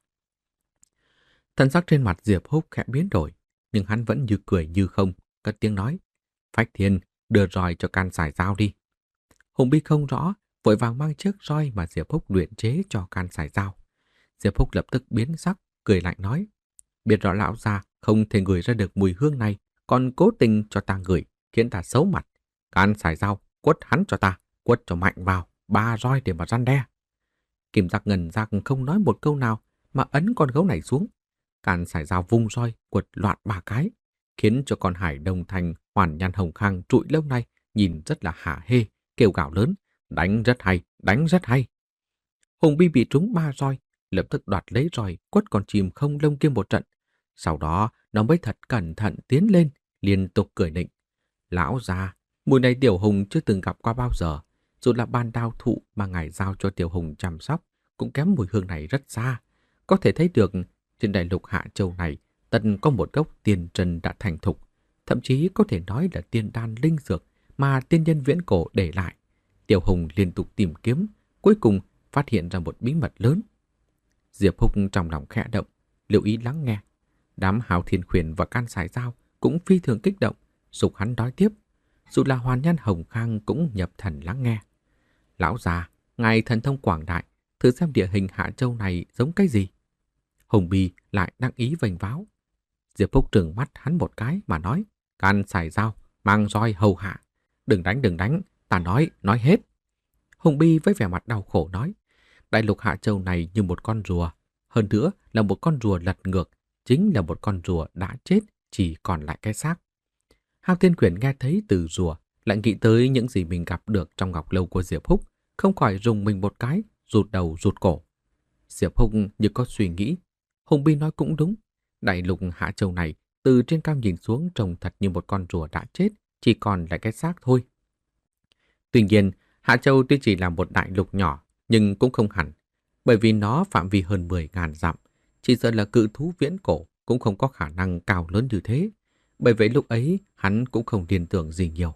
Thần sắc trên mặt Diệp Húc khẽ biến đổi, nhưng hắn vẫn như cười như không, cất tiếng nói: Phách Thiên, đưa roi cho Can Sài Dao đi. Hùng Bi không rõ, vội vàng mang chiếc roi mà Diệp Húc luyện chế cho Can Sài Dao. Diệp Húc lập tức biến sắc, cười lạnh nói: Biết rõ lão già không thể ngửi ra được mùi hương này, còn cố tình cho ta ngửi, khiến ta xấu mặt. Can Sài Dao, quất hắn cho ta, quất cho mạnh vào, ba roi để mà răn đe. Kim Giác Ngân Giác không nói một câu nào mà ấn con gấu này xuống. Can Sài Dao vung roi quật loạn ba cái, khiến cho con hải đồng thành hoàn nhan hồng khang trụi lông này nhìn rất là hả hê, kêu gào lớn: Đánh rất hay, đánh rất hay. Hùng Bi bị trúng ba roi, lập tức đoạt lấy roi quất con chim không lông kia một trận. Sau đó nó mới thật cẩn thận tiến lên, liên tục cười nịnh: Lão già, mùi này Tiểu Hùng chưa từng gặp qua bao giờ. Dù là ban đao thụ mà ngài giao cho Tiểu Hùng chăm sóc, cũng kém mùi hương này rất xa. Có thể thấy được trên đại lục Hạ Châu này tận có một gốc tiên trần đã thành thục, thậm chí có thể nói là tiên đan linh dược mà tiên nhân viễn cổ để lại. Tiểu Hùng liên tục tìm kiếm, cuối cùng phát hiện ra một bí mật lớn. Diệp Húc trong lòng khẽ động, lưu ý lắng nghe. Đám Hao Thiên Khuyển và Can Sài Dao cũng phi thường kích động, dục hắn nói tiếp. Dù là Hoàn Nhan Hồng Khang cũng nhập thần lắng nghe. Lão già, ngài thần thông quảng đại, thử xem địa hình Hạ Châu này giống cái gì? Hùng Bi lại đắc ý vênh váo. Diệp Húc trừng mắt hắn một cái mà nói: Can Sài Dao, mang roi hầu hạ. Đừng đánh, đừng đánh, ta nói, nói hết. Hùng Bi với vẻ mặt đau khổ nói: Đại lục Hạ Châu này như một con rùa, hơn nữa là một con rùa lật ngược, chính là một con rùa đã chết, chỉ còn lại cái xác. Hao Thiên Quyển nghe thấy từ rùa, lại nghĩ tới những gì mình gặp được trong ngọc lâu của Diệp Húc, không khỏi rùng mình một cái, rụt đầu rụt cổ. Diệp Húc như có suy nghĩ, Hùng Bi nói cũng đúng. Đại lục Hạ Châu này, từ trên cao nhìn xuống trông thật như một con rùa đã chết, chỉ còn lại cái xác thôi. Tuy nhiên, Hạ Châu tuy chỉ là một đại lục nhỏ, nhưng cũng không hẳn, bởi vì nó phạm vi hơn mười nghìn dặm, chỉ sợ là cự thú viễn cổ cũng không có khả năng cao lớn như thế. Bởi vậy lúc ấy hắn cũng không liên tưởng gì nhiều.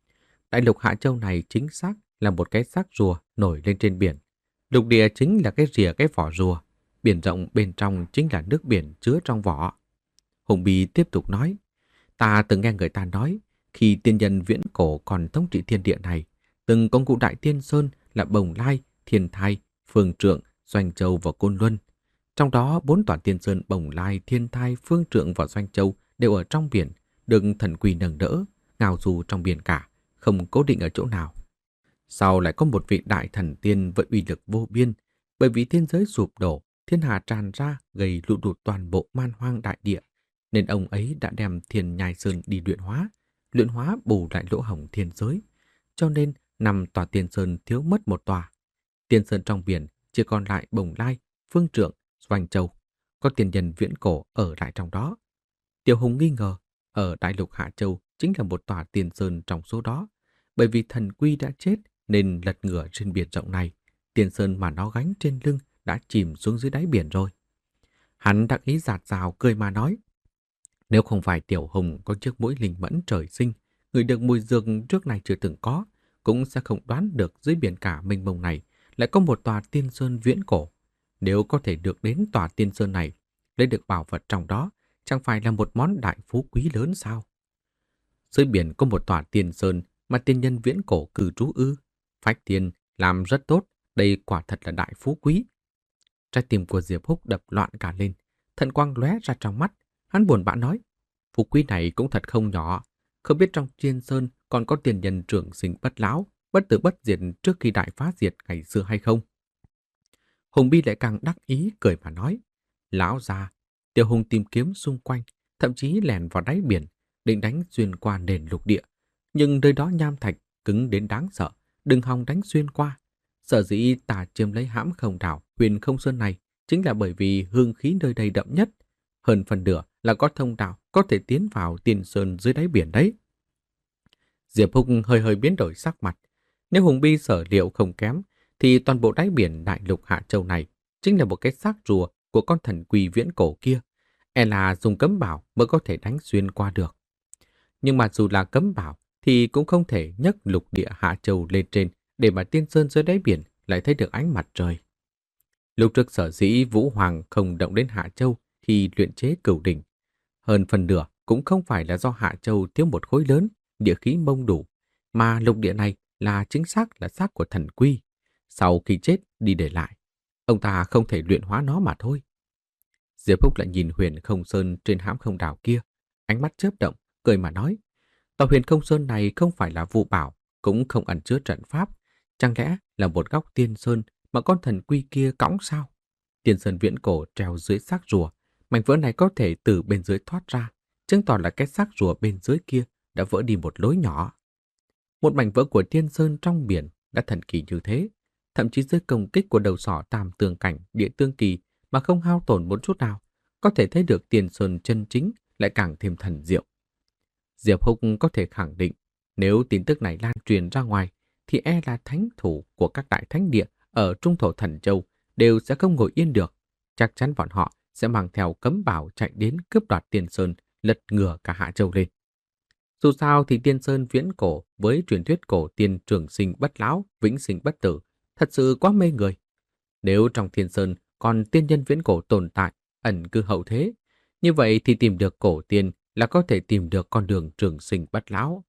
Đại lục Hạ Châu này chính xác là một cái xác rùa nổi lên trên biển. Lục địa chính là cái rìa cái vỏ rùa, biển rộng bên trong chính là nước biển chứa trong vỏ. Hùng Bi tiếp tục nói, ta từng nghe người ta nói, khi tiên nhân viễn cổ còn thống trị thiên địa này, từng có ngũ đại tiên sơn là Bồng Lai, Thiên Thai, Phương Trượng, Doanh Châu và Côn Luân. Trong đó, bốn tòa tiên sơn Bồng Lai, Thiên Thai, Phương Trượng và Doanh Châu đều ở trong biển, được thần quỷ nâng đỡ, ngào du trong biển cả, không cố định ở chỗ nào. Sau lại có một vị đại thần tiên với uy lực vô biên, bởi vì thiên giới sụp đổ, thiên hà tràn ra gây lụt đụt toàn bộ man hoang đại địa, nên ông ấy đã đem Thiên Nhai Sơn đi luyện hóa, luyện hóa bù lại lỗ hổng thiên giới. Cho nên năm tòa tiên sơn thiếu mất một tòa. Tiên sơn trong biển chỉ còn lại Bồng Lai, Phương Trượng, Doanh Châu, có tiền nhân viễn cổ ở lại trong đó. Tiểu Hùng nghi ngờ, ở đại lục Hạ Châu chính là một tòa tiên sơn trong số đó, bởi vì thần quy đã chết nên lật ngửa trên biển rộng này, tiên sơn mà nó gánh trên lưng đã chìm xuống dưới đáy biển rồi. Hắn đắc ý giạt rào cười mà nói, nếu không phải Tiểu Hùng có chiếc mũi linh mẫn trời sinh, người được mùi dược trước này chưa từng có, cũng sẽ không đoán được dưới biển cả mênh mông này lại có một tòa tiên sơn viễn cổ. Nếu có thể được đến tòa tiên sơn này, lấy được bảo vật trong đó, chẳng phải là một món đại phú quý lớn sao? Dưới biển có một tòa tiên sơn mà tiên nhân viễn cổ cư trú ư? Phách Tiên làm rất tốt, đây quả thật là đại phú quý. Trái tim của Diệp Húc đập loạn cả lên, thần quang lóe ra trong mắt, hắn buồn bã nói, phú quý này cũng thật không nhỏ, không biết trong tiên sơn còn có tiền nhân trưởng sinh bất lão, bất tử bất diệt trước khi đại phá diệt ngày xưa hay không? Hùng Bi lại càng đắc ý cười mà nói, lão già. Tiểu Hùng tìm kiếm xung quanh, thậm chí lèn vào đáy biển, định đánh xuyên qua nền lục địa, nhưng nơi đó nham thạch cứng đến đáng sợ, đừng hòng đánh xuyên qua. Sở dĩ ta chiếm lấy hãm không đảo Huyền Không Sơn này chính là bởi vì hương khí nơi đây đậm nhất, hơn phần nửa là có thông đạo có thể tiến vào tiên sơn dưới đáy biển đấy. Diệp Húc hơi hơi biến đổi sắc mặt. Nếu Hùng Bi sở liệu không kém, thì toàn bộ đáy biển đại lục Hạ Châu này chính là một cái xác rùa của con thần quỷ viễn cổ kia. E là dùng cấm bảo mới có thể đánh xuyên qua được. Nhưng mà dù là cấm bảo thì cũng không thể nhấc lục địa Hạ Châu lên trên để mà tiên sơn dưới đáy biển lại thấy được ánh mặt trời. Lúc trước sở dĩ Vũ Hoàng không động đến Hạ Châu khi luyện chế cửu đỉnh, hơn phần nửa cũng không phải là do Hạ Châu thiếu một khối lớn, địa khí mông đủ, mà lục địa này là chính xác là xác của thần quy. Sau khi chết đi để lại, ông ta không thể luyện hóa nó mà thôi. Diệp Húc lại nhìn Huyền Không Sơn trên hãm không đảo kia, ánh mắt chớp động, cười mà nói, tòa Huyền Không Sơn này không phải là vụ bảo, cũng không ẩn chứa trận pháp, chẳng lẽ là một góc tiên sơn mà con thần quy kia cõng sao? Tiên sơn viễn cổ treo dưới xác rùa, mảnh vỡ này có thể từ bên dưới thoát ra, chứng tỏ là cái xác rùa bên dưới kia đã vỡ đi một lối nhỏ. Một mảnh vỡ của tiên sơn trong biển đã thần kỳ như thế, thậm chí dưới công kích của đầu sỏ tam tường cảnh địa tương kỳ mà không hao tổn một chút nào, có thể thấy được tiên sơn chân chính lại càng thêm thần diệu. Diệp Húc có thể khẳng định, nếu tin tức này lan truyền ra ngoài, thì e là thánh thủ của các đại thánh địa ở Trung Thổ Thần Châu đều sẽ không ngồi yên được. Chắc chắn bọn họ sẽ mang theo cấm bảo chạy đến cướp đoạt Tiên Sơn, lật ngửa cả Hạ Châu lên. Dù sao thì Tiên Sơn viễn cổ với truyền thuyết cổ tiên trường sinh bất lão, vĩnh sinh bất tử, thật sự quá mê người. Nếu trong Tiên Sơn còn tiên nhân viễn cổ tồn tại, ẩn cư hậu thế, như vậy thì tìm được cổ tiên là có thể tìm được con đường trường sinh bất lão.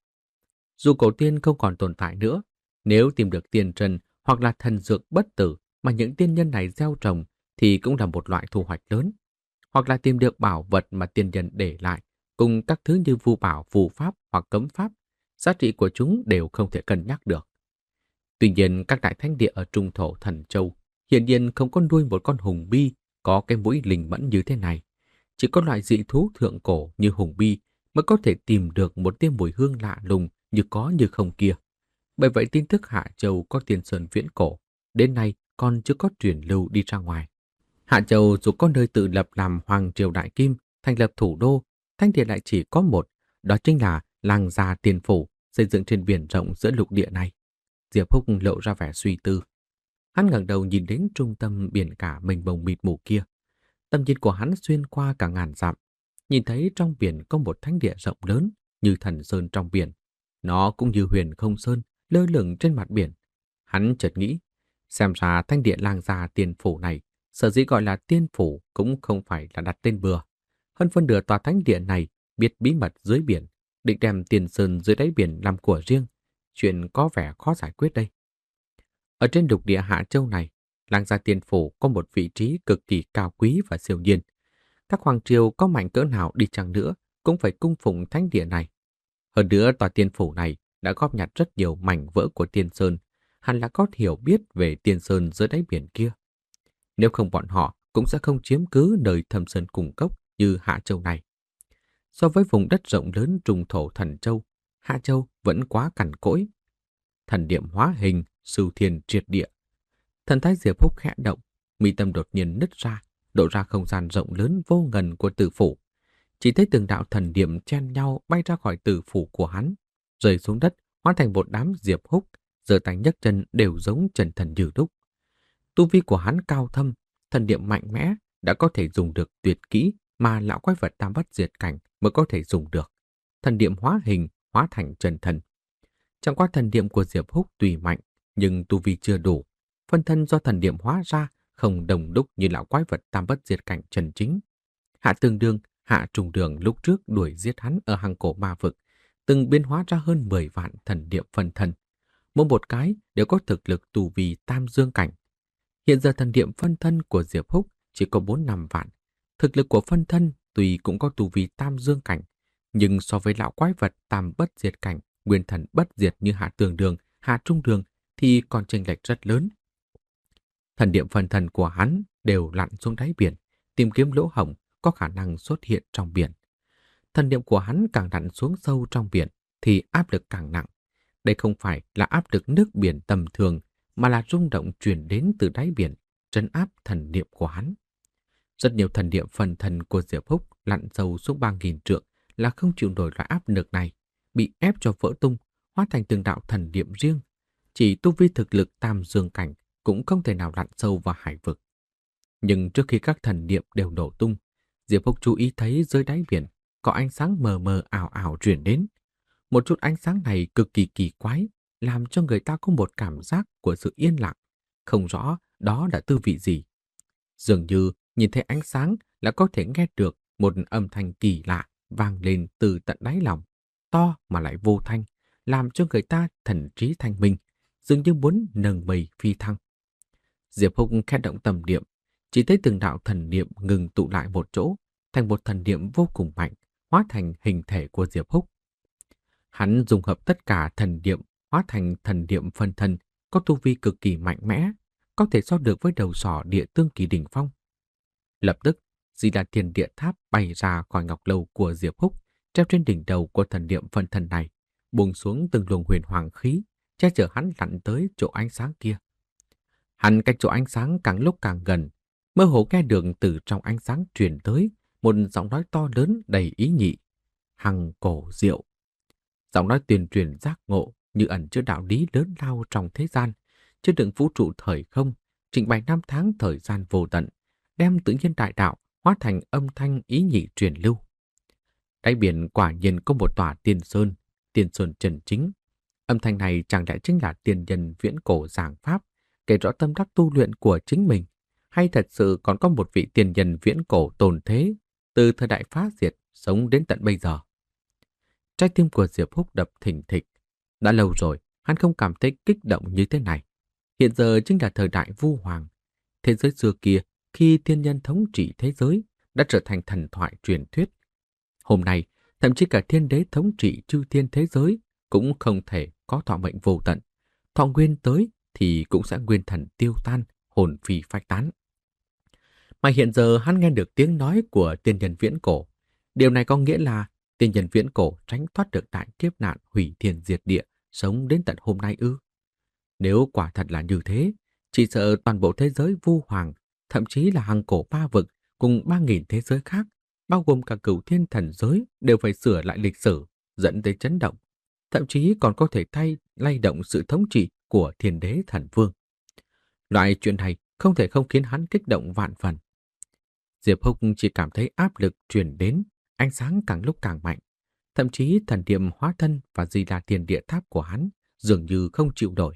Dù cổ tiên không còn tồn tại nữa, nếu tìm được tiên trần hoặc là thần dược bất tử mà những tiên nhân này gieo trồng thì cũng là một loại thu hoạch lớn. Hoặc là tìm được bảo vật mà tiên nhân để lại, cùng các thứ như vu bảo, phù pháp hoặc cấm pháp, giá trị của chúng đều không thể cân nhắc được. Tuy nhiên, các đại thánh địa ở Trung Thổ Thần Châu hiển nhiên không có nuôi một con hùng bi có cái mũi linh mẫn như thế này. Chỉ có loại dị thú thượng cổ như hùng bi mới có thể tìm được một tia mùi hương lạ lùng như có như không kia. Bởi vậy tin tức Hạ Châu có Tiên Sơn viễn cổ, đến nay còn chưa có truyền lưu đi ra ngoài. Hạ Châu dù có nơi tự lập làm Hoàng Triều Đại Kim, thành lập thủ đô, thánh địa lại chỉ có một, đó chính là làng già Tiền Phủ, xây dựng trên biển rộng giữa lục địa này. Diệp Húc lộ ra vẻ suy tư. Hắn ngẩng đầu nhìn đến trung tâm biển cả mênh mông mịt mù kia. Tầm nhìn của hắn xuyên qua cả ngàn dặm, nhìn thấy trong biển có một thánh địa rộng lớn như thần sơn trong biển. Nó cũng như huyền không sơn lơ lửng trên mặt biển. Hắn chợt nghĩ, xem ra thánh địa làng già Tiền Phủ này, sở dĩ gọi là Tiên Phủ cũng không phải là đặt tên bừa. Hơn phân nửa tòa thánh địa này biết bí mật dưới biển, định đem Tiền Sơn dưới đáy biển làm của riêng. Chuyện có vẻ khó giải quyết đây. Ở trên lục địa Hạ Châu này, làng già Tiền Phủ có một vị trí cực kỳ cao quý và siêu nhiên. Các hoàng triều có mạnh cỡ nào đi chăng nữa cũng phải cung phụng thánh địa này. Hơn nữa, tòa Tiên Phủ này đã góp nhặt rất nhiều mảnh vỡ của Tiên Sơn, hẳn là có hiểu biết về Tiên Sơn dưới đáy biển kia. Nếu không, bọn họ cũng sẽ không chiếm cứ nơi thâm sơn cùng cốc như Hạ Châu này. So với vùng đất rộng lớn trùng thổ Thần Châu, Hạ Châu vẫn quá cằn cỗi. Thần niệm hóa hình, sưu thiên triệt địa. Thần thái Diệp Húc khẽ động, mi tâm đột nhiên nứt ra, lộ ra không gian rộng lớn vô ngần của tử phủ. Chỉ thấy từng đạo thần niệm chen nhau bay ra khỏi tử phủ của hắn, rơi xuống đất, hóa thành một đám Diệp Húc, giơ tay nhấc chân đều giống chân thần như đúc. Tu vi của hắn cao thâm, thần niệm mạnh mẽ, đã có thể dùng được tuyệt kỹ mà lão quái vật tam bất diệt cảnh mới có thể dùng được. Thần niệm hóa hình, hóa thành chân thần. Chẳng qua thần niệm của Diệp Húc tùy mạnh, nhưng tu vi chưa đủ. Phân thân do thần niệm hóa ra không đồng đúc như lão quái vật tam bất diệt cảnh chân chính. Hạ Tương Đương, Hạ Trùng Đường lúc trước đuổi giết hắn ở hang cổ ma vực, từng biến hóa ra hơn mười vạn thần niệm phân thân. Mỗi một cái đều có thực lực tu vi tam dương cảnh. Hiện giờ thần niệm phân thân của Diệp Húc chỉ có bốn năm vạn. Thực lực của phân thân tuy cũng có tu vi tam dương cảnh, nhưng so với lão quái vật tam bất diệt cảnh, nguyên thần bất diệt như Hạ Tường Đường, Hạ Trung Đường thì còn chênh lệch rất lớn. Thần niệm phân thân của hắn đều lặn xuống đáy biển, tìm kiếm lỗ hổng có khả năng xuất hiện trong biển. Thần niệm của hắn càng lặn xuống sâu trong biển thì áp lực càng nặng. Đây không phải là áp lực nước biển tầm thường, mà là rung động truyền đến từ đáy biển, trấn áp thần niệm của hắn. Rất nhiều thần niệm phân thân của Diệp Húc lặn sâu xuống ba nghìn trượng là không chịu nổi loại áp lực này, bị ép cho vỡ tung, hóa thành từng đạo thần niệm riêng. Chỉ tu vi thực lực tam dương cảnh cũng không thể nào lặn sâu vào hải vực. Nhưng trước khi các thần niệm đều nổ tung, Diệp Húc chú ý thấy dưới đáy biển có ánh sáng mờ mờ ảo ảo truyền đến. Một chút ánh sáng này cực kỳ kỳ quái, làm cho người ta có một cảm giác của sự yên lặng, không rõ đó là tư vị gì. Dường như nhìn thấy ánh sáng là có thể nghe được một âm thanh kỳ lạ vang lên từ tận đáy lòng, to mà lại vô thanh, làm cho người ta thần trí thanh minh, dường như muốn nâng mây phi thăng. Diệp Húc khẽ động tâm niệm, chỉ thấy từng đạo thần niệm ngừng tụ lại một chỗ, thành một thần niệm vô cùng mạnh, hóa thành hình thể của Diệp Húc. Hắn dùng hợp tất cả thần niệm hóa thành thần niệm phân thân, có tu vi cực kỳ mạnh mẽ, có thể so được với đầu sỏ địa tương kỳ đỉnh phong. Lập tức, Di Đà Thiên Địa Tháp bay ra khỏi ngọc lâu của Diệp Húc, treo trên đỉnh đầu của thần niệm phân thân này, buông xuống từng luồng huyền hoàng khí, che chở hắn lặn tới chỗ ánh sáng kia. Hắn cách chỗ ánh sáng càng lúc càng gần, mơ hồ nghe được từ trong ánh sáng truyền tới một giọng nói to lớn đầy ý nhị: Hằng cổ diệu. Giọng nói tuyên truyền giác ngộ như ẩn chứa đạo lý lớn lao trong thế gian, chứa đựng vũ trụ thời không, trình bày năm tháng thời gian vô tận, đem tự nhiên đại đạo hóa thành âm thanh ý nhị truyền lưu. Đáy biển quả nhiên có một tòa tiên sơn, tiên sơn chân chính. Âm thanh này chẳng lẽ chính là tiên nhân viễn cổ giảng pháp, kể rõ tâm đắc tu luyện của chính mình, hay thật sự còn có một vị tiên nhân viễn cổ tồn thế, từ thời đại phá diệt sống đến tận bây giờ? Trái tim của Diệp Húc đập thình thịch. Đã lâu rồi, hắn không cảm thấy kích động như thế này. Hiện giờ chính là thời đại Vu Hoàng. Thế giới xưa kia, khi tiên nhân thống trị thế giới, đã trở thành thần thoại truyền thuyết. Hôm nay, thậm chí cả thiên đế thống trị chư thiên thế giới cũng không thể có thọ mệnh vô tận. Thọ nguyên tới thì cũng sẽ nguyên thần tiêu tan, hồn phi phách tán. Mà hiện giờ hắn nghe được tiếng nói của tiên nhân viễn cổ. Điều này có nghĩa là tiên nhân viễn cổ tránh thoát được đại kiếp nạn hủy thiên diệt địa, sống đến tận hôm nay ư? Nếu quả thật là như thế, chỉ sợ toàn bộ thế giới vu hoàng, thậm chí là hàng cổ ba vực cùng ba nghìn thế giới khác, bao gồm cả cửu thiên thần giới đều phải sửa lại lịch sử, dẫn tới chấn động. Thậm chí còn có thể thay lay động sự thống trị của thiên đế thần vương. Loại chuyện này không thể không khiến hắn kích động vạn phần. Diệp Húc chỉ cảm thấy áp lực truyền đến, ánh sáng càng lúc càng mạnh. Thậm chí thần niệm hóa thân và Di Đà Tiền Địa Tháp của hắn dường như không chịu nổi.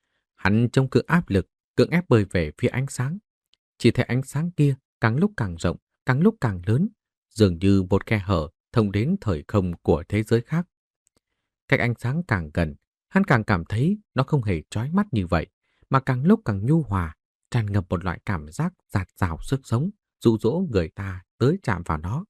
Hắn chống cự áp lực, cưỡng ép bơi về phía ánh sáng. Chỉ thấy ánh sáng kia càng lúc càng rộng, càng lúc càng lớn, dường như một khe hở thông đến thời không của thế giới khác. Cách ánh sáng càng gần, hắn càng cảm thấy nó không hề chói mắt như vậy, mà càng lúc càng nhu hòa, tràn ngập một loại cảm giác dạt dào sức sống, dụ dỗ người ta tới chạm vào nó.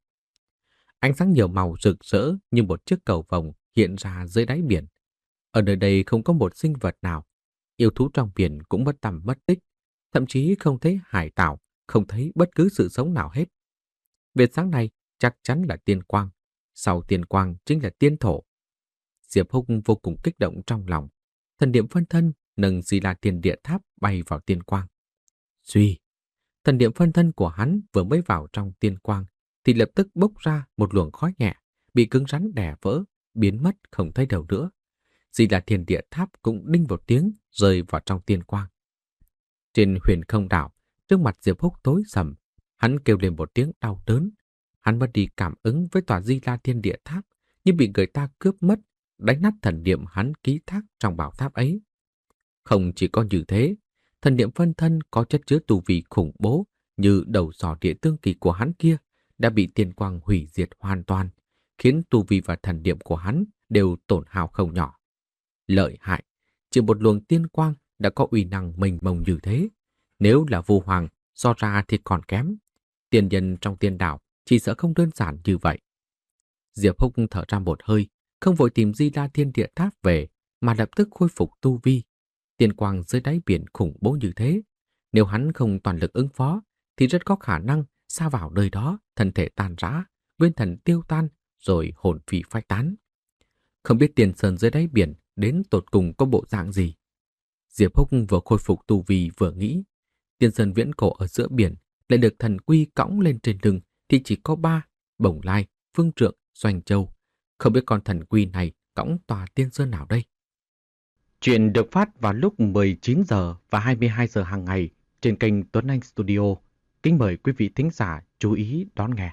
Ánh sáng nhiều màu rực rỡ như một chiếc cầu vồng hiện ra dưới đáy biển. Ở nơi đây không có một sinh vật nào, yêu thú trong biển cũng mất tăm mất tích, thậm chí không thấy hải tảo, không thấy bất cứ sự sống nào hết. Vệt sáng này chắc chắn là tiên quang, sau tiên quang chính là tiên thổ. Diệp Húc vô cùng kích động trong lòng, thần niệm phân thân nâng Di La Thiên Địa Tháp bay vào tiên quang. Suy, thần niệm phân thân của hắn vừa mới vào trong tiên quang thì lập tức bốc ra một luồng khói nhẹ, bị cứng rắn đè vỡ, biến mất không thấy đâu nữa. Di La Thiên Địa Tháp cũng đinh một tiếng rơi vào trong tiên quang. Trên huyền không đảo, trước mặt Diệp Húc tối sầm, hắn kêu lên một tiếng đau đớn. Hắn mất đi cảm ứng với tòa Di La Thiên Địa Tháp, như bị người ta cướp mất, đánh nát thần niệm hắn ký thác trong bảo tháp ấy. Không chỉ có như thế, thần niệm phân thân có chất chứa tu vi khủng bố như đầu sỏ địa tương kỳ của hắn kia đã bị tiên quang hủy diệt hoàn toàn, khiến tu vi và thần niệm của hắn đều tổn hao không nhỏ. Lợi hại, chỉ một luồng tiên quang đã có uy năng mênh mông như thế. Nếu là Vu Hoàng, so ra thì còn kém. Tiên nhân trong tiên đảo chỉ sợ không đơn giản như vậy. Diệp Húc thở ra một hơi, không vội tìm Di La Thiên Địa Tháp về, mà lập tức khôi phục tu vi. Tiên quang dưới đáy biển khủng bố như thế, nếu hắn không toàn lực ứng phó, thì rất có khả năng sa vào nơi đó, thân thể tan rã, nguyên thần tiêu tan, rồi hồn phi phách tán. Không biết tiền sơn dưới đáy biển đến tột cùng có bộ dạng gì. Diệp Húc vừa khôi phục tu vi vừa nghĩ, tiền sơn viễn cổ ở giữa biển lại được thần quy cõng lên trên lưng thì chỉ có ba: Bồng Lai, Phương Trượng, Doanh Châu. Không biết con thần quy này cõng tòa tiên sơn nào đây? Chuyện được phát vào lúc mười chín giờ và hai mươi hai giờ hàng ngày trên kênh Tuấn Anh Studio. Kính mời quý vị thính giả chú ý đón nghe.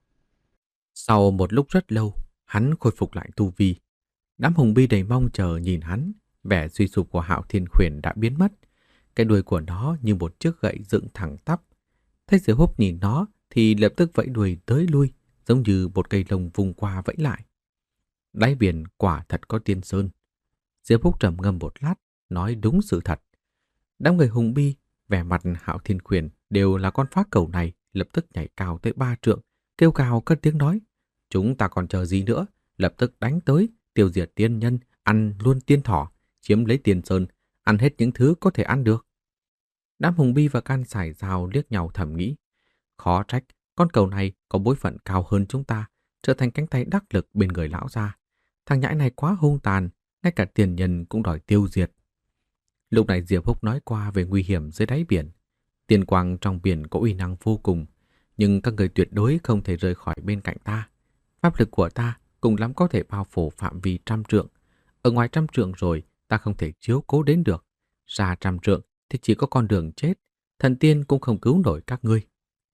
Sau một lúc rất lâu, hắn khôi phục lại tu vi. Đám hùng bi đầy mong chờ nhìn hắn, vẻ suy sụp của Hạo Thiên Khuyển đã biến mất. Cái đuôi của nó như một chiếc gậy dựng thẳng tắp. Thấy Diệp Húc nhìn nó thì lập tức vẫy đuôi tới lui, giống như một cây lông vùng qua vẫy lại. Đáy biển quả thật có tiên sơn. Diệp Húc trầm ngâm một lát, nói đúng sự thật. Đám người hùng bi, vẻ mặt Hạo Thiên Khuyển đều là con phác cầu này, lập tức nhảy cao tới ba trượng, kêu cao cất tiếng nói: chúng ta còn chờ gì nữa, lập tức đánh tới, tiêu diệt tiên nhân, ăn luôn tiên thỏ, chiếm lấy tiên sơn, ăn hết những thứ có thể ăn được. Đám hùng bi và can sải rào liếc nhau thầm nghĩ, khó trách con cầu này có bối phận cao hơn chúng ta, trở thành cánh tay đắc lực bên người lão gia. Thằng nhãi này quá hung tàn, ngay cả tiền nhân cũng đòi tiêu diệt. Lúc này Diệp Húc nói qua về nguy hiểm dưới đáy biển. Tiên quang trong biển có uy năng vô cùng, nhưng các người tuyệt đối không thể rời khỏi bên cạnh ta. Pháp lực của ta cùng lắm có thể bao phủ phạm vi trăm trượng. Ở ngoài trăm trượng rồi, ta không thể chiếu cố đến được. Ra trăm trượng thì chỉ có con đường chết, thần tiên cũng không cứu nổi các ngươi.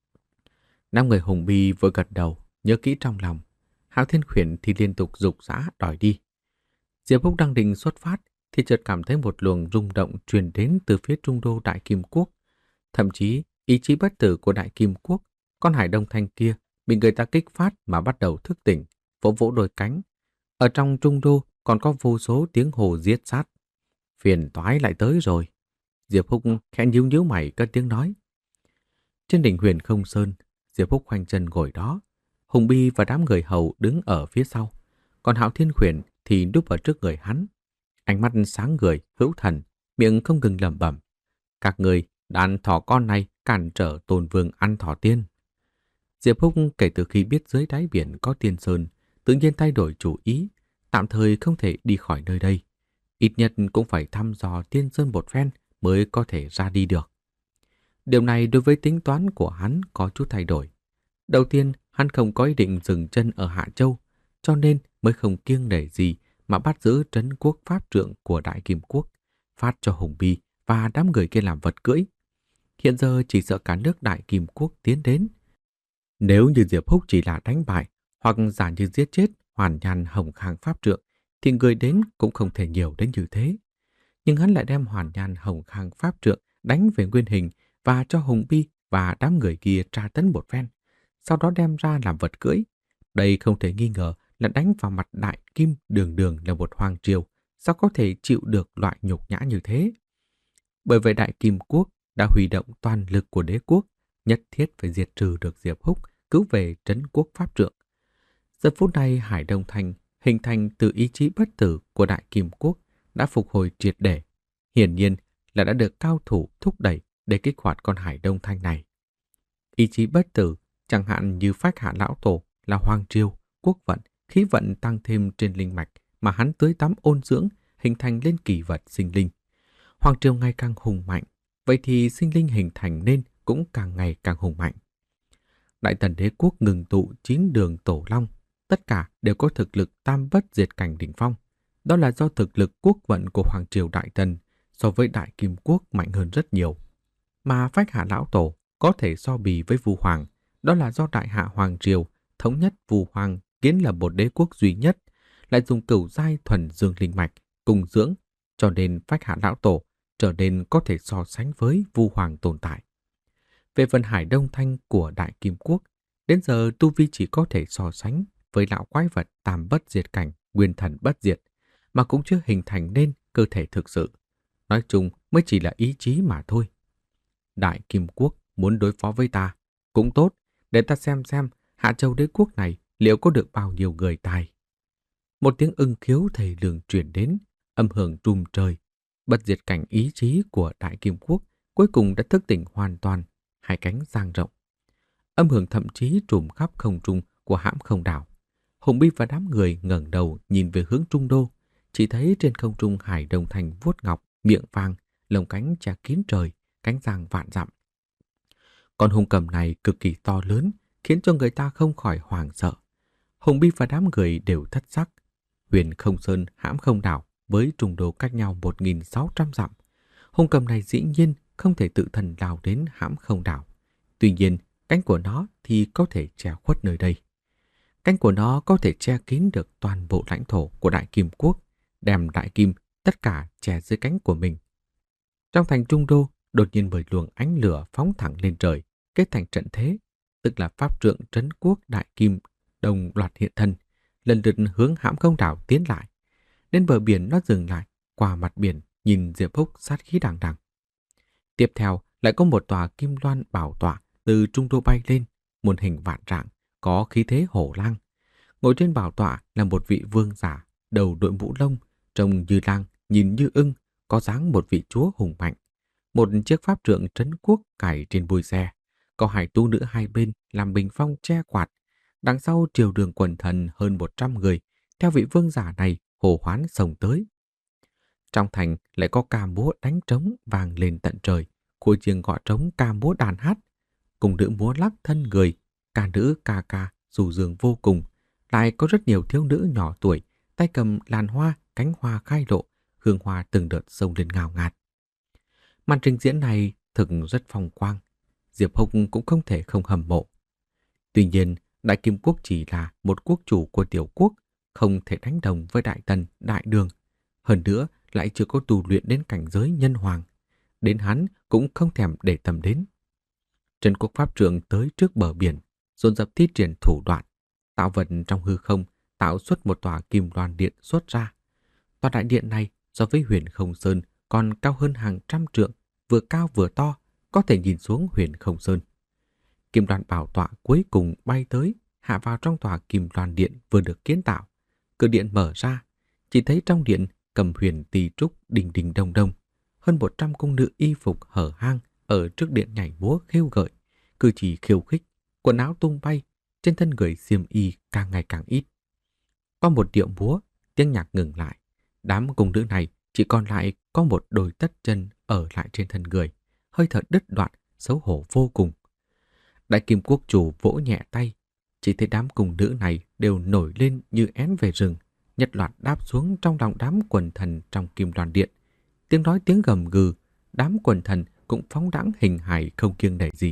Năm người hùng bi vội gật đầu, nhớ kỹ trong lòng. Hạo Thiên Khuyển thì liên tục giục giã đòi đi. Diệp Húc đang định xuất phát thì chợt cảm thấy một luồng rung động truyền đến từ phía trung đô Đại Kim Quốc. Thậm chí ý chí bất tử của Đại Kim Quốc, con hải đông thanh kia bị người ta kích phát mà bắt đầu thức tỉnh, vỗ vỗ đôi cánh. Ở trong trung đô còn có vô số tiếng hồ giết sát. Phiền toái lại tới rồi. Diệp Húc khẽ nhíu nhíu mày cất tiếng nói. Trên đỉnh Huyền Không Sơn, Diệp Húc khoanh chân ngồi đó. Hùng Bi và đám người hầu đứng ở phía sau, còn Hạo Thiên Khuyển thì núp ở trước người hắn. Ánh mắt sáng ngời, hữu thần, miệng không ngừng lẩm bẩm: các người Đàn thỏ con này cản trở Tôn Vương ăn thỏ tiên. Diệp Húc kể từ khi biết dưới đáy biển có tiên sơn, tự nhiên thay đổi chủ ý, tạm thời không thể đi khỏi nơi đây. Ít nhất cũng phải thăm dò tiên sơn một phen mới có thể ra đi được. Điều này đối với tính toán của hắn có chút thay đổi. Đầu tiên, hắn không có ý định dừng chân ở Hạ Châu, cho nên mới không kiêng nể gì mà bắt giữ trấn quốc pháp trượng của Đại Kim Quốc, phát cho Hùng Bi và đám người kia làm vật cưỡi. Hiện giờ chỉ sợ cả nước Đại Kim Quốc tiến đến. Nếu như Diệp Húc chỉ là đánh bại hoặc giả như giết chết Hoàn Nhan Hồng Khang pháp trượng thì người đến cũng không thể nhiều đến như thế. Nhưng hắn lại đem Hoàn Nhan Hồng Khang pháp trượng đánh về nguyên hình và cho Hùng Bi và đám người kia tra tấn một phen, sau đó đem ra làm vật cưỡi. Đây không thể nghi ngờ là đánh vào mặt Đại Kim đường đường là một hoàng triều, sao có thể chịu được loại nhục nhã như thế. Bởi vậy Đại Kim Quốc đã huy động toàn lực của đế quốc, nhất thiết phải diệt trừ được Diệp Húc, cứu về trấn quốc pháp trượng. Giờ phút này Hải Đông Thành hình thành từ ý chí bất tử của Đại Kim Quốc đã phục hồi triệt để. Hiển nhiên là đã được cao thủ thúc đẩy để kích hoạt con Hải Đông Thanh này. Ý chí bất tử, chẳng hạn như Phách Hạ Lão Tổ là hoàng triều, quốc vận, khí vận tăng thêm trên linh mạch mà hắn tưới tắm ôn dưỡng, hình thành lên kỳ vật sinh linh. Hoàng triều ngày càng hùng mạnh, vậy thì sinh linh hình thành nên cũng càng ngày càng hùng mạnh. Đại Tần đế quốc ngừng tụ chín đường tổ long, tất cả đều có thực lực tam bất diệt cảnh đỉnh phong. Đó là do thực lực quốc vận của Hoàng triều Đại Tần so với Đại Kim Quốc mạnh hơn rất nhiều. Mà Phách Hạ Lão Tổ có thể so bì với Vu Hoàng, đó là do Đại Hạ Hoàng triều thống nhất Vu Hoàng kiến là một đế quốc duy nhất, lại dùng cửu giai thuần dương linh mạch cùng dưỡng, cho nên Phách Hạ Lão Tổ trở nên có thể so sánh với Vu Hoàng tồn tại. Về phần Hải Đông Thanh của Đại Kim Quốc, đến giờ tu vi chỉ có thể so sánh với lão quái vật tam bất diệt cảnh, nguyên thần bất diệt, mà cũng chưa hình thành nên cơ thể thực sự. Nói chung mới chỉ là ý chí mà thôi. Đại Kim Quốc muốn đối phó với ta, cũng tốt, để ta xem xem Hạ Châu đế quốc này liệu có được bao nhiêu người tài. Một tiếng ưng khiếu thề lường truyền đến, âm hưởng trùm trời. Bất diệt cảnh ý chí của Đại Kim Quốc cuối cùng đã thức tỉnh hoàn toàn, hai cánh dang rộng. Âm hưởng thậm chí trùm khắp không trung của hãm không đảo. Hùng Bi và đám người ngẩng đầu nhìn về hướng Trung Đô, chỉ thấy trên không trung Hải Đông Thành vuốt ngọc, miệng vàng, lồng cánh che kín trời, cánh giang vạn dặm. Con hùng cầm này cực kỳ to lớn, khiến cho người ta không khỏi hoảng sợ. Hùng Bi và đám người đều thất sắc. Huyền Không Sơn, hãm không đảo với Trung Đô cách nhau một nghìn sáu trăm dặm. Hùng cầm này dĩ nhiên không thể tự thần lao đến hãm không đảo. Tuy nhiên, cánh của nó thì có thể che khuất nơi đây. Cánh của nó có thể che kín được toàn bộ lãnh thổ của Đại Kim Quốc, đem Đại Kim tất cả che dưới cánh của mình. Trong thành Trung Đô, đột nhiên bởi luồng ánh lửa phóng thẳng lên trời, kết thành trận thế, tức là pháp trượng trấn quốc Đại Kim đồng loạt hiện thân, lần lượt hướng hãm không đảo tiến lại. Đến bờ biển nó dừng lại, qua mặt biển nhìn Diệp Húc sát khí đằng đằng. Tiếp theo lại có một tòa kim loan bảo tọa từ Trung Đô bay lên, muôn hình vạn trạng, có khí thế hổ lang. Ngồi trên bảo tọa là một vị vương giả, đầu đội mũ lông, trông như lang, nhìn như ưng, có dáng một vị chúa hùng mạnh. Một chiếc pháp trượng trấn quốc cài trên bùi xe, có hai tu nữ hai bên làm bình phong che quạt. Đằng sau triều đường quần thần hơn một trăm người, theo vị vương giả này hồ hoán sông tới. Trong thành lại có ca múa đánh trống vang lên tận trời, khối chiêng gõ trống ca múa đàn hát, cùng nữ múa lắc thân người, ca nữ ca ca dù dường vô cùng. Lại có rất nhiều thiếu nữ nhỏ tuổi, tay cầm làn hoa, cánh hoa khai lộ, hương hoa từng đợt xông lên ngào ngạt. Màn trình diễn này thực rất phong quang, Diệp Húc cũng không thể không hâm mộ. Tuy nhiên, Đại Kim Quốc chỉ là một quốc chủ của tiểu quốc, không thể đánh đồng với Đại Tần, Đại Đường. Hơn nữa, lại chưa có tu luyện đến cảnh giới nhân hoàng. Đến hắn cũng không thèm để tâm đến. Trấn quốc pháp trượng tới trước bờ biển, dồn dập thi triển thủ đoạn, tạo vật trong hư không, tạo xuất một tòa kim loan điện xuất ra. Tòa đại điện này so với Huyền Không Sơn còn cao hơn hàng trăm trượng, vừa cao vừa to, có thể nhìn xuống Huyền Không Sơn. Kim loan bảo tọa cuối cùng bay tới, hạ vào trong tòa kim loan điện vừa được kiến tạo. Cửa điện mở ra, chỉ thấy trong điện cầm huyền tỳ trúc đình đình đông đông, hơn một trăm cung nữ y phục hở hang, ở trước điện nhảy múa khêu gợi, cử chỉ khiêu khích, quần áo tung bay, trên thân người xiêm y càng ngày càng ít. Qua một điệu múa, tiếng nhạc ngừng lại. Đám cung nữ này chỉ còn lại có một đôi tất chân ở lại trên thân người, hơi thở đứt đoạn, xấu hổ vô cùng. Đại Kim Quốc chủ vỗ nhẹ tay, chỉ thấy đám cung nữ này đều nổi lên như én về rừng, nhất loạt đáp xuống trong lòng đám quần thần trong Kim Loan Điện. Tiếng nói tiếng gầm gừ, đám quần thần cũng phóng đãng hình hài không kiêng nể gì.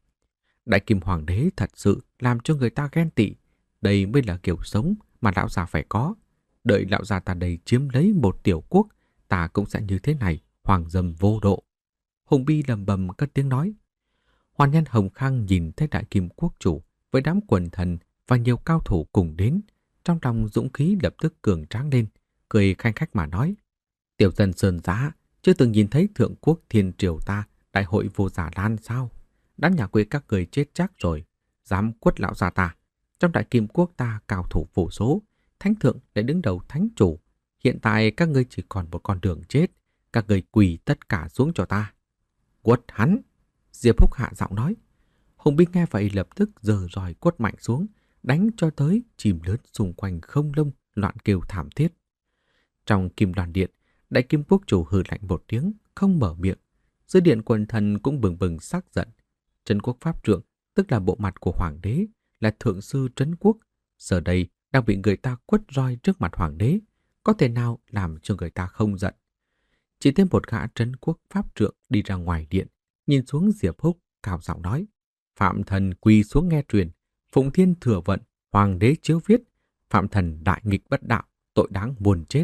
Đại Kim Hoàng đế thật sự làm cho người ta ghen tị. Đây mới là kiểu sống mà lão già phải có. Đợi lão già ta đây chiếm lấy một tiểu quốc, ta cũng sẽ như thế này, hoàng dâm vô độ. Hùng Bi lầm bầm cất tiếng nói. Hoàn Nhân Hồng Khang nhìn thấy Đại Kim Quốc chủ với đám quần thần và nhiều cao thủ cùng đến, trong lòng dũng khí lập tức cường tráng lên, cười khanh khách mà nói. Tiểu dân Sơn Giá chưa từng nhìn thấy thượng quốc thiên triều ta đại hội vô giả lan sao? Đám nhà quê các người chết chắc rồi, dám quất lão già ta. Trong Đại Kim Quốc ta cao thủ vô số, thánh thượng lại đứng đầu thánh chủ. Hiện tại các ngươi chỉ còn một con đường chết, các ngươi quỳ tất cả xuống cho ta. Quất hắn! Diệp Húc hạ giọng nói. Hùng binh nghe vậy lập tức giơ roi quất mạnh xuống, đánh cho tới chim lớn xung quanh không lông loạn kêu thảm thiết. Trong Kim Loan Điện, Đại Kim Quốc chủ hừ lạnh một tiếng, không mở miệng. Dưới điện quần thần cũng bừng bừng sắc giận. Trấn Quốc Pháp Trượng, tức là bộ mặt của hoàng đế, là thượng sư trấn quốc, giờ đây đang bị người ta quất roi trước mặt hoàng đế, có thể nào làm cho người ta không giận. Chỉ thêm một gã trấn quốc Pháp Trượng đi ra ngoài điện, nhìn xuống Diệp Húc, cao giọng nói. Phạm thần quỳ xuống nghe truyền, Phụng Thiên thừa vận, hoàng đế chiếu viết, Phạm thần đại nghịch bất đạo, tội đáng muôn chết.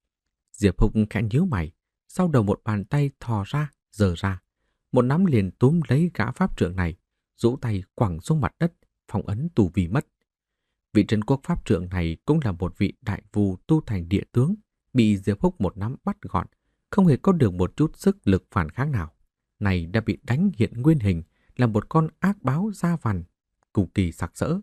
Diệp Húc khẽ nhíu mày, sau đầu một bàn tay thò ra, giơ ra. Một nắm liền túm lấy gã Pháp Trượng này, rũ tay quẳng xuống mặt đất, phong ấn tù vì mất. Vị trấn quốc Pháp Trượng này cũng là một vị đại vù tu thành địa tướng, bị Diệp Húc một nắm bắt gọn, không hề có được một chút sức lực phản kháng nào. Này đã bị đánh hiện nguyên hình, là một con ác báo da vằn, cực kỳ sặc sỡ.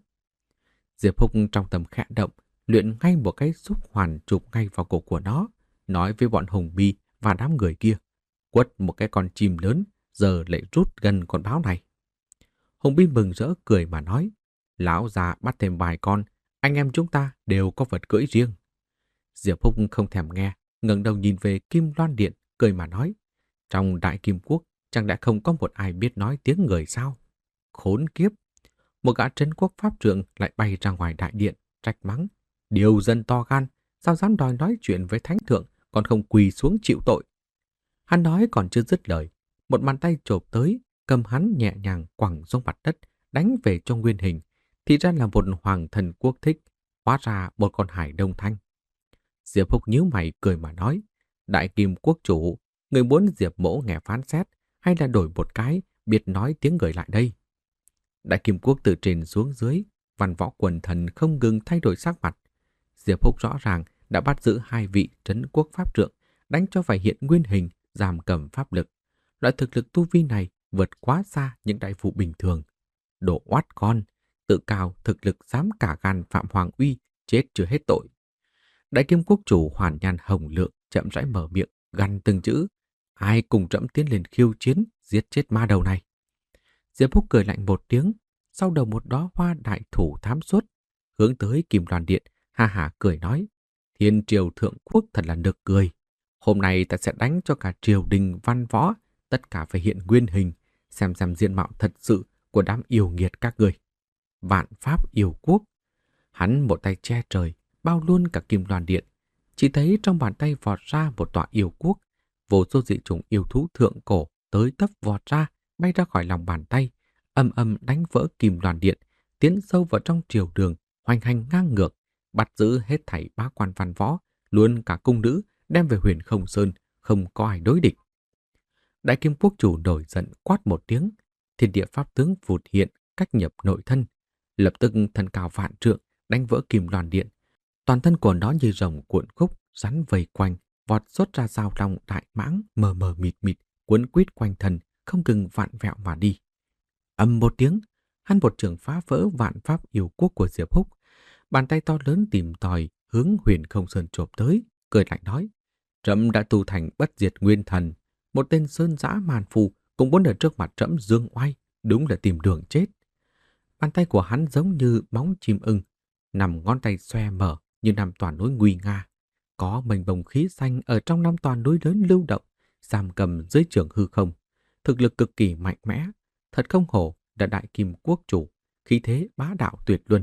Diệp Húc trong tâm khẽ động, luyện ngay một cái xúc hoàn chụp ngay vào cổ của nó, nói với bọn Hùng Bi và đám người kia, quất một cái con chim lớn, giờ lại rút gần con báo này. Hùng Bi mừng rỡ cười mà nói, lão già bắt thêm vài con, anh em chúng ta đều có vật cưỡi riêng. Diệp Húc không thèm nghe, ngẩng đầu nhìn về Kim Loan Điện, cười mà nói, trong Đại Kim Quốc chẳng đã không có một ai biết nói tiếng người sao? Khốn kiếp! Một gã trấn quốc Pháp Trượng lại bay ra ngoài đại điện, trách mắng, điều dân to gan, sao dám đòi nói chuyện với thánh thượng, còn không quỳ xuống chịu tội. Hắn nói còn chưa dứt lời, một bàn tay chộp tới, cầm hắn nhẹ nhàng quẳng xuống mặt đất, đánh về cho nguyên hình, thì ra là một hoàng thần quốc thích, hóa ra một con hải đông thanh. Diệp Húc nhíu mày cười mà nói, Đại Kim Quốc chủ, người muốn Diệp mỗ nghe phán xét, hay là đổi một cái, biết nói tiếng người lại đây. Đại Kim Quốc từ trên xuống dưới, văn võ quần thần không ngừng thay đổi sắc mặt. Diệp Húc rõ ràng đã bắt giữ hai vị trấn quốc Pháp Trượng, đánh cho phải hiện nguyên hình, giam cầm pháp lực. Loại thực lực tu vi này vượt quá xa những đại phụ bình thường. Đồ oát con, tự cao thực lực dám cả gan phạm hoàng uy, chết chưa hết tội. Đại Kim Quốc chủ Hoàn Nhan Hồng Lượng chậm rãi mở miệng, gằn từng chữ, ai cùng trẫm tiến lên khiêu chiến, giết chết ma đầu này. Diệp Húc cười lạnh một tiếng, sau đầu một đóa hoa đại thủ thám xuất, hướng tới Kim Loan Điện, ha hả cười nói, thiên triều thượng quốc thật là nực cười. Hôm nay ta sẽ đánh cho cả triều đình văn võ, tất cả phải hiện nguyên hình, xem xem diện mạo thật sự của đám yêu nghiệt các người. Vạn pháp yêu quốc. Hắn một tay che trời, bao luôn cả Kim Loan Điện. Chỉ thấy trong bàn tay vọt ra một tọa yêu quốc, vô số dị chủng yêu thú thượng cổ tới tấp vọt ra, bay ra khỏi lòng bàn tay, âm âm đánh vỡ Kim Loan Điện, tiến sâu vào trong triều đường, hoành hành ngang ngược, bắt giữ hết thảy bá quan văn võ, luôn cả cung nữ, đem về Huyền Không Sơn, không có ai đối địch. Đại Kim Quốc chủ nổi giận quát một tiếng, thiên địa pháp tướng vụt hiện, cách nhập nội thân, lập tức thân cao vạn trượng, đánh vỡ Kim Loan Điện. Toàn thân của nó như rồng cuộn khúc, rắn vây quanh, vọt xuất ra dao long đại mãng, mờ mờ mịt mịt, cuốn quýt quanh thân, không ngừng vạn vẹo mà đi. Ầm một tiếng, hắn một trường phá vỡ vạn pháp yêu quốc của Diệp Húc, bàn tay to lớn tìm tòi hướng Huyền Không Sơn chộp tới, cười lạnh nói, trẫm đã tu thành bất diệt nguyên thần, một tên sơn dã màn phù cũng muốn ở trước mặt trẫm dương oai, đúng là tìm đường chết. Bàn tay của hắn giống như móng chim ưng, nằm ngón tay xoe mở như năm toàn núi nguy nga. Có mênh mông khí xanh ở trong năm toàn núi lớn lưu động, giam cầm dưới trường hư không. Thực lực cực kỳ mạnh mẽ, thật không hổ là đại kim quốc chủ, khí thế bá đạo tuyệt luân.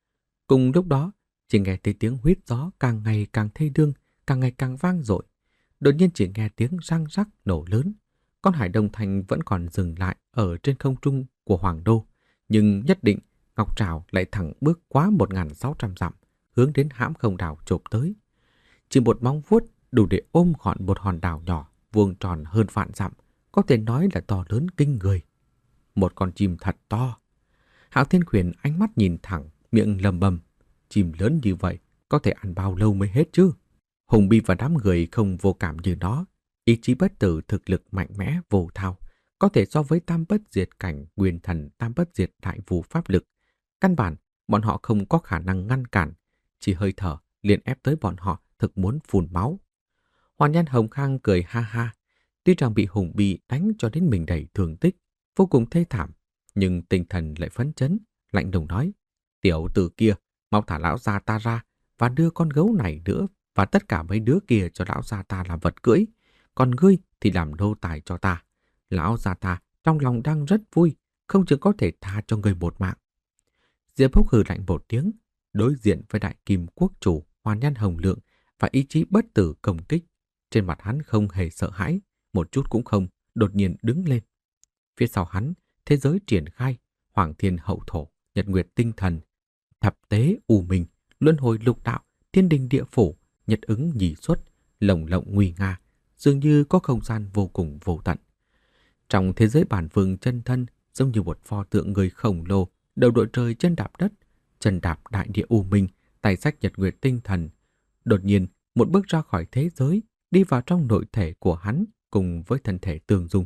Cùng lúc đó, chỉ nghe thấy tiếng huýt gió càng ngày càng thê đương, càng ngày càng vang dội. Đột nhiên chỉ nghe tiếng răng rắc nổ lớn. Con hải đồng thành vẫn còn dừng lại ở trên không trung của Hoàng Đô, nhưng nhất định Ngọc Trảo lại thẳng bước quá một nghìn sáu trăm dặm, hướng đến hãm không đảo chộp tới. Chỉ một móng vuốt đủ để ôm gọn một hòn đảo nhỏ, vuông tròn hơn vạn dặm, có thể nói là to lớn kinh người. Một con chim thật to. Hạo Thiên Huyền ánh mắt nhìn thẳng, miệng lầm bầm. Chim lớn như vậy, có thể ăn bao lâu mới hết chứ? Hùng Bi và đám người không vô cảm như nó. Ý chí bất tử, thực lực mạnh mẽ vô thao, có thể so với tam bất diệt cảnh nguyên thần tam bất diệt đại phù pháp lực. Căn bản, bọn họ không có khả năng ngăn cản, chỉ hơi thở liền ép tới bọn họ thực muốn phun máu. Hoàn Nhan Hồng Khang cười ha ha, tuy rằng bị Hùng Bi đánh cho đến mình đầy thương tích, vô cùng thê thảm, nhưng tinh thần lại phấn chấn, lạnh lùng nói: "Tiểu tử kia, mau thả lão gia ta ra và đưa con gấu này nữa và tất cả mấy đứa kia cho lão gia ta làm vật cưỡi, còn ngươi thì làm nô tài cho ta. Lão gia ta trong lòng đang rất vui, không chừng có thể tha cho ngươi một mạng." Diệp Húc hừ lạnh một tiếng, đối diện với đại kim quốc chủ Hoàn Nhan Hồng Lượng và ý chí bất tử công kích. Trên mặt hắn không hề sợ hãi, một chút cũng không, đột nhiên đứng lên. Phía sau hắn, thế giới triển khai, Hoàng Thiên Hậu Thổ, Nhật Nguyệt Tinh Thần, Thập Tế U Minh, Luân Hồi Lục Đạo, Thiên Đình Địa Phủ, Nhật Ứng Nhị Xuất, lồng lộng nguy nga, dường như có không gian vô cùng vô tận. Trong thế giới bản vương chân thân, giống như một pho tượng người khổng lồ, đầu đội trời chân đạp đất, chân đạp đại địa U Minh, tay xách Nhật Nguyệt Tinh Thần. Đột nhiên, một bước ra khỏi thế giới, đi vào trong nội thể của hắn cùng với thân thể tương dung.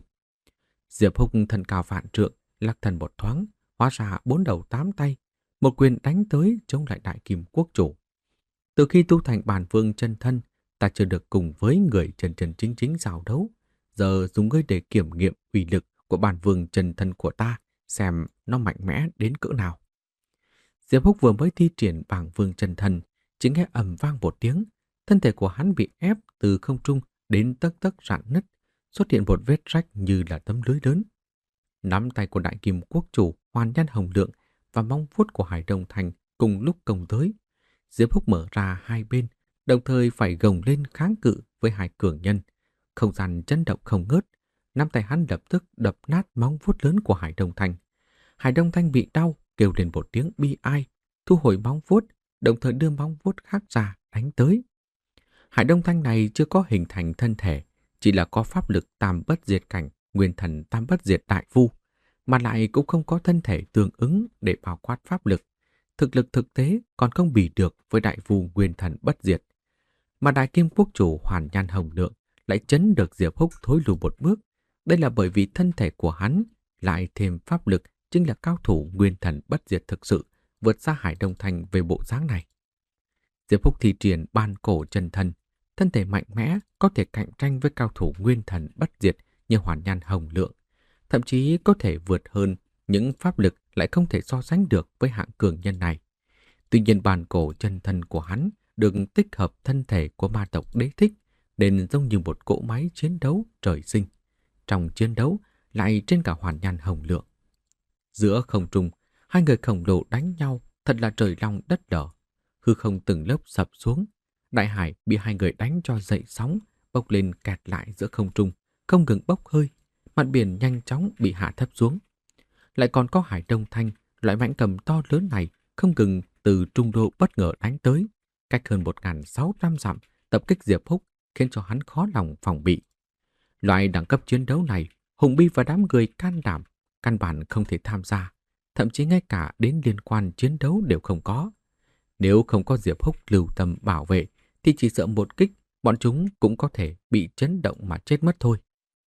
Diệp Húc thân cao vạn trượng, lắc thần một thoáng, hóa ra bốn đầu tám tay, một quyền đánh tới chống lại đại kim quốc chủ. Từ khi tu thành bản vương chân thân, ta chưa được cùng với người chân chân chính chính giao đấu. Giờ dùng ngươi để kiểm nghiệm uy lực của bản vương chân thân của ta, xem nó mạnh mẽ đến cỡ nào. Diệp Húc vừa mới thi triển bản vương chân thân, chỉ nghe ầm vang một tiếng, thân thể của hắn bị ép từ không trung đến tấc tấc rạn nứt, xuất hiện một vết rách như là tấm lưới lớn. Nắm tay của đại kim quốc chủ Hoàn Nhan Hồng Lượng và móng vuốt của Hải Đông Thành cùng lúc công tới. Diệp Húc mở ra hai bên, đồng thời phải gồng lên kháng cự với hai cường nhân. Không gian chấn động không ngớt, nắm tay hắn lập tức đập nát móng vuốt lớn của Hải Đông Thành. Hải Đông Thanh bị đau, kêu lên một tiếng bi ai, thu hồi móng vuốt, đồng thời đưa móng vuốt khác ra đánh tới. Hải Đông Thanh này chưa có hình thành thân thể, chỉ là có pháp lực tam bất diệt cảnh, nguyên thần tam bất diệt đại vu, mà lại cũng không có thân thể tương ứng để bao quát pháp lực. Thực lực thực tế còn không bì được với đại vu nguyên thần bất diệt. Mà đại kim quốc chủ Hoàn Nhan Hồng Lượng lại chấn được Diệp Húc thối lùi một bước. Đây là bởi vì thân thể của hắn lại thêm pháp lực, chính là cao thủ nguyên thần bất diệt thực sự, vượt xa Hải Đông Thanh về bộ dáng này. Diệp Húc thi triển ban cổ chân thân, thân thể mạnh mẽ có thể cạnh tranh với cao thủ nguyên thần bất diệt như Hoàn Nhan Hồng Lượng, thậm chí có thể vượt hơn những pháp lực lại không thể so sánh được với hạng cường nhân này. Tuy nhiên bàn cổ chân thân của hắn được tích hợp thân thể của ma tộc Đế Thích, nên giống như một cỗ máy chiến đấu trời sinh. Trong chiến đấu lại trên cả Hoàn Nhan Hồng Lượng. Giữa không trung, hai người khổng lồ đánh nhau thật là trời long đất lở. Hư không từng lớp sập xuống, đại hải bị hai người đánh cho dậy sóng, bốc lên kẹt lại giữa không trung, không ngừng bốc hơi. Mặt biển nhanh chóng bị hạ thấp xuống. Lại còn có Hải Đông Thanh, loại mãnh cầm to lớn này, không ngừng từ trung đô bất ngờ đánh tới, cách hơn một nghìn sáu trăm dặm, tập kích Diệp Húc, khiến cho hắn khó lòng phòng bị. Loại đẳng cấp chiến đấu này, Hùng Bi và đám người can đảm, căn bản không thể tham gia, thậm chí ngay cả đến liên quan chiến đấu đều không có. Nếu không có Diệp Húc lưu tâm bảo vệ, thì chỉ sợ một kích, bọn chúng cũng có thể bị chấn động mà chết mất thôi.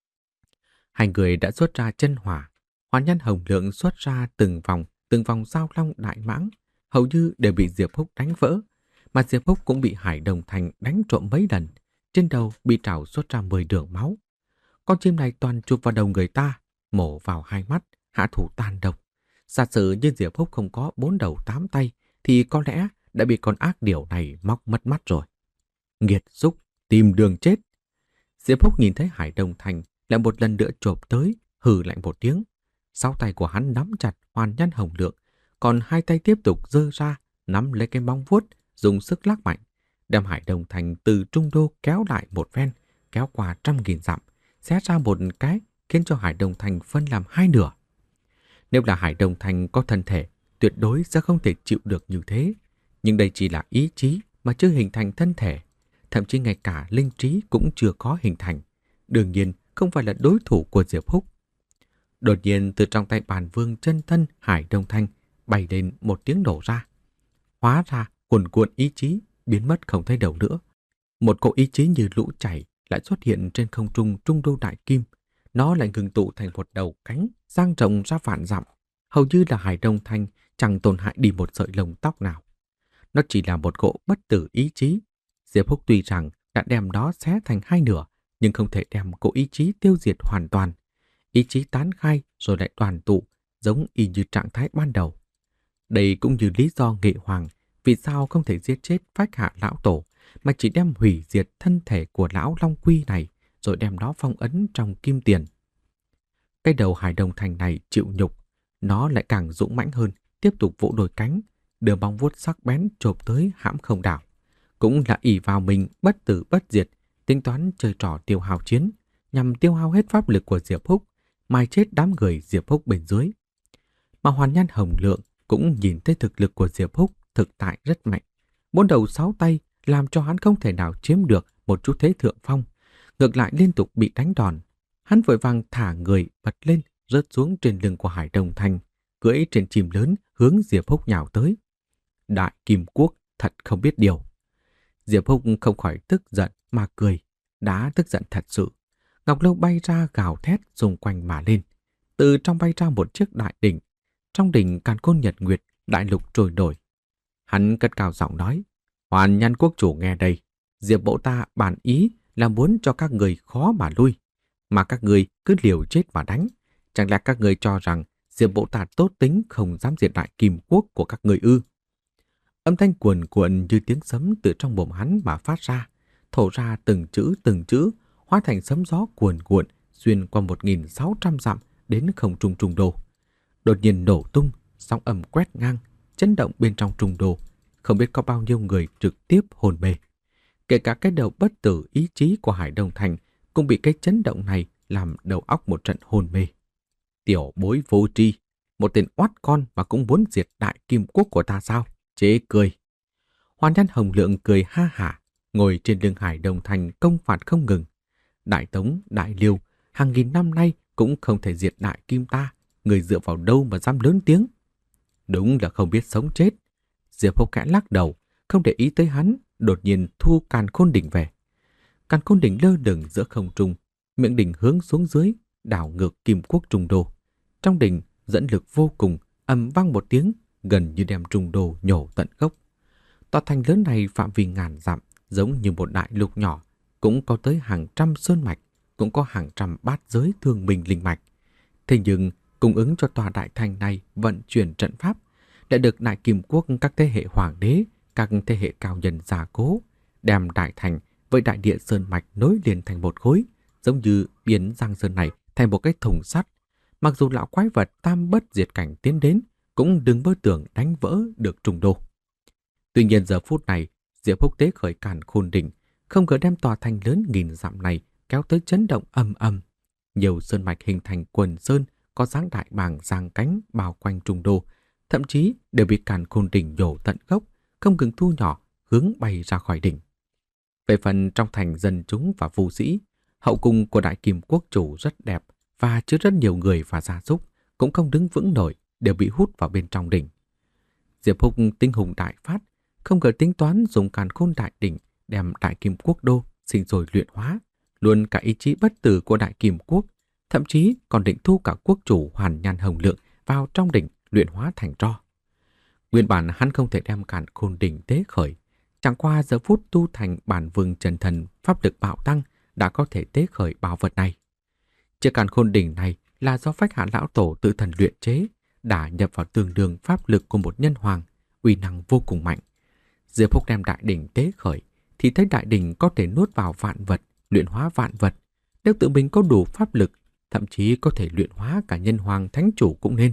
Hai người đã xuất ra chân hỏa, Hoàn Nhan Hồng Lượng xuất ra từng vòng, từng vòng giao long đại mãng, hầu như đều bị Diệp Húc đánh vỡ, mà Diệp Húc cũng bị Hải Đồng Thành đánh trộm mấy lần, trên đầu bị trảo xuất ra mười đường máu. Con chim này toàn chụp vào đầu người ta, Mổ vào hai mắt, hạ thủ tàn độc. Giả sử như Diệp Húc không có bốn đầu tám tay thì có lẽ đã bị con ác điểu này móc mất mắt rồi. Nghiệt xúc, tìm đường chết. Diệp Húc nhìn thấy Hải Đông Thành lại một lần nữa chộp tới, hừ lạnh một tiếng. Sáu tay của hắn nắm chặt Hoàn Nhan Hồng Lượng, còn hai tay tiếp tục giơ ra, nắm lấy cái móng vuốt, dùng sức lắc mạnh, đem Hải Đông Thành từ trung đô kéo lại một phen, kéo qua trăm nghìn dặm, xé ra một cái, khiến cho Hải Đông Thành phân làm hai nửa. Nếu là Hải Đông Thành có thân thể, tuyệt đối sẽ không thể chịu được như thế. Nhưng đây chỉ là ý chí mà chưa hình thành thân thể, thậm chí ngay cả linh trí cũng chưa có hình thành. Đương nhiên không phải là đối thủ của Diệp Húc. Đột nhiên từ trong tay Bản Vương chân thân Hải Đông Thanh bay lên một tiếng nổ ra. Hóa ra cuồn cuộn ý chí biến mất không thấy đâu nữa. Một cỗ ý chí như lũ chảy lại xuất hiện trên không trung trung đô đại kim. Nó lại ngừng tụ thành một đầu cánh dang rộng ra vạn dặm. Hầu như là Hải Đông Thanh chẳng tổn hại đi một sợi lông tóc nào. Nó chỉ là một cỗ bất tử ý chí. Diệp Húc tuy rằng đã đem nó xé thành hai nửa, nhưng không thể đem cỗ ý chí tiêu diệt hoàn toàn. Ý chí tán khai rồi lại đoàn tụ, giống y như trạng thái ban đầu. Đây cũng như lý do Nghệ Hoàng vì sao không thể giết chết Phách Hạ lão tổ, mà chỉ đem hủy diệt thân thể của lão Long Quy này, rồi đem nó phong ấn trong kim tiền. Cái đầu Hải Đông Thành này chịu nhục, nó lại càng dũng mãnh hơn, tiếp tục vỗ đôi cánh, đưa bóng vuốt sắc bén chộp tới hãm không đảo. Cũng là ỷ vào mình bất tử bất diệt, tính toán chơi trò tiêu hao chiến, nhằm tiêu hao hết pháp lực của Diệp Húc, mai chết đám người Diệp Húc bên dưới. Mà Hoàn Nhan Hồng Lượng cũng nhìn thấy thực lực của Diệp Húc thực tại rất mạnh. Bốn đầu sáu tay làm cho hắn không thể nào chiếm được một chút thế thượng phong, ngược lại liên tục bị đánh đòn. Hắn vội vàng thả người bật lên, rớt xuống trên lưng của Hải Đông Thành, cưỡi trên chim lớn hướng Diệp Húc nhào tới. Đại Kim Quốc thật không biết điều. Diệp Húc không khỏi tức giận mà cười, đã tức giận thật sự. Ngọc Lâu bay ra gào thét xung quanh mà lên. Từ trong bay ra một chiếc đại đỉnh. Trong đỉnh càn khôn nhật nguyệt, đại lục trôi nổi. Hắn cất cao giọng nói, Hoàn Nhan quốc chủ nghe đây. Diệp bộ ta bản ý là muốn cho các người khó mà lui. Mà các người cứ liều chết mà đánh. Chẳng lẽ các người cho rằng Diệp bộ ta tốt tính không dám diệt đại Kim Quốc của các người ư? Âm thanh cuồn cuộn như tiếng sấm từ trong mồm hắn mà phát ra, thổ ra từng chữ từng chữ, hóa thành sấm gió cuồn cuộn xuyên qua một nghìn sáu trăm dặm đến không trung trung đô. Đột nhiên nổ tung, sóng ầm quét ngang, chấn động bên trong trung đô, không biết có bao nhiêu người trực tiếp hồn mê. Kể cả cái đầu bất tử ý chí của Hải Đông Thành cũng bị cái chấn động này làm đầu óc một trận hồn mê. Tiểu bối vô tri, một tên oát con mà cũng muốn diệt đại Kim Quốc của ta sao? Chế cười. Hoàn Nhan Hồng Lượng cười ha hả, ngồi trên lưng Hải Đông Thành công phạt không ngừng. Đại Tống, Đại Liêu, hàng nghìn năm nay cũng không thể diệt đại Kim ta, người dựa vào đâu mà dám lớn tiếng? Đúng là không biết sống chết. Diệp Húc khẽ lắc đầu, không để ý tới hắn, đột nhiên thu càn khôn đỉnh về. Càn khôn đỉnh lơ lửng giữa không trung, miệng đỉnh hướng xuống dưới, đảo ngược Kim Quốc trung đô. Trong đỉnh dẫn lực vô cùng, ầm vang một tiếng, gần như đem trung đô nhổ tận gốc. Tòa thành lớn này phạm vi ngàn dặm, giống như một đại lục nhỏ, cũng có tới hàng trăm sơn mạch, cũng có hàng trăm bát giới thương minh linh mạch. Thế nhưng cung ứng cho tòa đại thành này vận chuyển trận pháp, đã được đại Kim Quốc các thế hệ hoàng đế, các thế hệ cao nhân gia cố, đem đại thành với đại địa sơn mạch nối liền thành một khối, giống như biến Giang Sơn này thành một cái thùng sắt. Mặc dù lão quái vật tam bất diệt cảnh tiến đến, cũng đừng mơ tưởng đánh vỡ được trung đô. Tuy nhiên giờ phút này, Diệp Húc tế khởi càn khôn đỉnh, không ngờ đem tòa thành lớn nghìn dặm này kéo tới chấn động ầm ầm. Nhiều sơn mạch hình thành quần sơn có dáng đại bàng giang cánh bao quanh trung đô, thậm chí đều bị càn khôn đỉnh nhổ tận gốc, không ngừng thu nhỏ, hướng bay ra khỏi đỉnh. Về phần trong thành dân chúng và vũ sĩ, hậu cung của đại Kim Quốc chủ rất đẹp và chứa rất nhiều người và gia súc, cũng không đứng vững nổi, đều bị hút vào bên trong đỉnh. Diệp Húc tinh hùng đại phát, không ngờ tính toán dùng càn khôn đại đỉnh đem đại Kim Quốc đô sinh rồi luyện hóa, luôn cả ý chí bất tử của đại Kim Quốc, thậm chí còn định thu cả quốc chủ Hoàn Nhan Hồng Lượng vào trong đỉnh luyện hóa thành tro. Nguyên bản hắn không thể đem càn khôn đỉnh tế khởi, chẳng qua giờ phút tu thành bản vương chân thần, pháp lực bạo tăng đã có thể tế khởi bảo vật này. Chiếc càn khôn đỉnh này là do Phách Hạ lão tổ tự thần luyện chế, đã nhập vào tương đương pháp lực của một nhân hoàng, uy năng vô cùng mạnh. Diệp Phúc đem đại đỉnh tế khởi, thì thấy đại đỉnh có thể nuốt vào vạn vật, luyện hóa vạn vật. Nếu tự mình có đủ pháp lực, thậm chí có thể luyện hóa cả nhân hoàng thánh chủ cũng nên.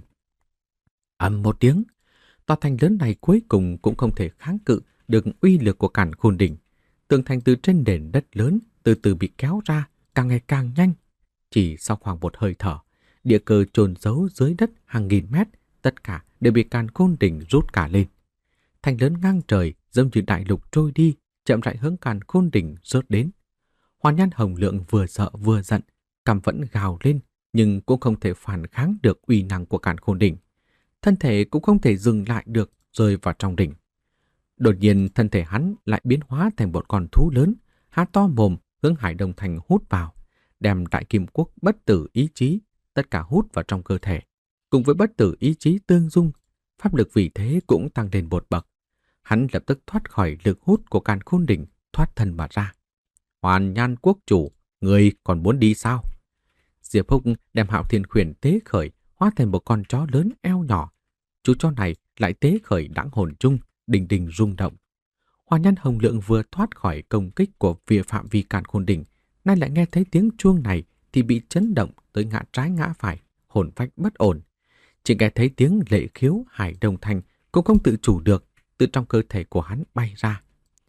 Ầm một tiếng, tòa thành lớn này cuối cùng cũng không thể kháng cự được uy lực của Càn Khôn đỉnh. Tường thành từ trên nền đất lớn từ từ bị kéo ra, càng ngày càng nhanh. Chỉ sau khoảng một hơi thở, địa cơ chôn giấu dưới đất hàng nghìn mét, tất cả đều bị Càn Khôn đỉnh rút cả lên. Thành lớn ngang trời giống như đại lục trôi đi, chậm rãi hướng Càn Khôn đỉnh rớt đến. Hoàn Nhan Hồng Lượng vừa sợ vừa giận, cằm vẫn gào lên, nhưng cũng không thể phản kháng được uy năng của Càn Khôn đỉnh. Thân thể cũng không thể dừng lại được, rơi vào trong đỉnh. Đột nhiên thân thể hắn lại biến hóa thành một con thú lớn, há to mồm hướng Hải Đông Thành hút vào, đem Đại Kim Quốc bất tử ý chí tất cả hút vào trong cơ thể. Cùng với bất tử ý chí tương dung, pháp lực vì thế cũng tăng lên một bậc. Hắn lập tức thoát khỏi lực hút của Càn Khôn đỉnh, thoát thân mà ra. Hoàn Nhan quốc chủ, người còn muốn đi sao? Diệp Phúc đem Hạo Thiên Khuyển tế khởi, hóa thành một con chó lớn eo nhỏ. Chú chó này lại tế khởi đãng hồn chung, đình đình rung động. Hoàn Nhan Hồng Lượng vừa thoát khỏi công kích của phía phạm vi Càn Khôn đỉnh, nay lại nghe thấy tiếng chuông này thì bị chấn động tới ngã trái ngã phải, hồn phách bất ổn. Chỉ nghe thấy tiếng lệ khiếu Hải Đông Thành cũng không tự chủ được, từ trong cơ thể của hắn bay ra.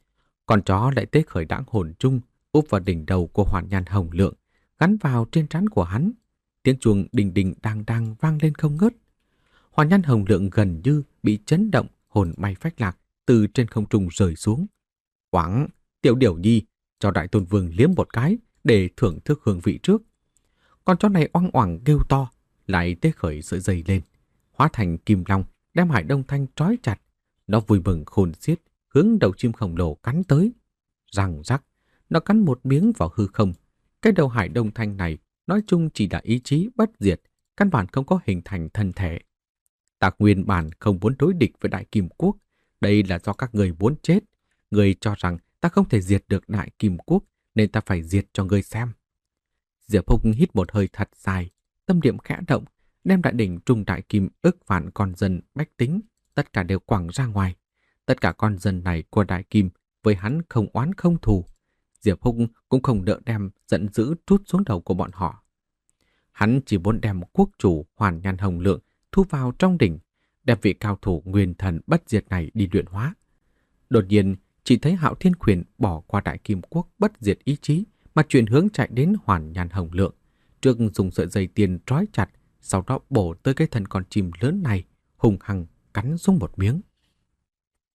Con chó lại tế khởi đãng hồn chung, úp vào đỉnh đầu của Hoàn Nhan Hồng Lượng, gắn vào trên trán của hắn. Tiếng chuông đình đình đang đang vang lên không ngớt. Hoàn Nhan Hồng Lượng gần như bị chấn động, hồn bay phách lạc, từ trên không trung rơi xuống. Quảng, Tiểu Điểu Nhi, cho Đại Tôn Vương liếm một cái để thưởng thức hương vị trước. Con chó này oang oảng kêu to, lại tế khởi sợi dây lên, hóa thành kim long, đem Hải Đông Thanh trói chặt. Nó vui mừng khôn xiết, hướng đầu chim khổng lồ cắn tới. Răng rắc, nó cắn một miếng vào hư không. Cái đầu Hải Đông Thanh này nói chung chỉ là ý chí bất diệt, căn bản không có hình thành thân thể. Ta nguyên bản không muốn đối địch với Đại Kim Quốc, đây là do các người muốn chết. Người cho rằng ta không thể diệt được Đại Kim Quốc, nên ta phải diệt cho người xem. Diệp Phúc hít một hơi thật dài, tâm niệm khẽ động, đem đại đỉnh Trung Đại Kim ức vạn con dân bách tính, tất cả đều quẳng ra ngoài. Tất cả con dân này của Đại Kim với hắn không oán không thù. Diệp Phúc cũng không đỡ đem giận dữ trút xuống đầu của bọn họ. Hắn chỉ muốn đem quốc chủ Hoàn Nhan Hồng Lượng thu vào trong đỉnh, đem vị cao thủ nguyên thần bất diệt này đi luyện hóa. Đột nhiên, chỉ thấy Hạo Thiên Khuyển bỏ qua Đại Kim Quốc bất diệt ý chí mà chuyển hướng chạy đến Hoàn Nhan Hồng Lượng. Trước dùng sợi dây tiền trói chặt, sau đó bổ tới cái thân con chim lớn này, hùng hăng cắn xuống một miếng.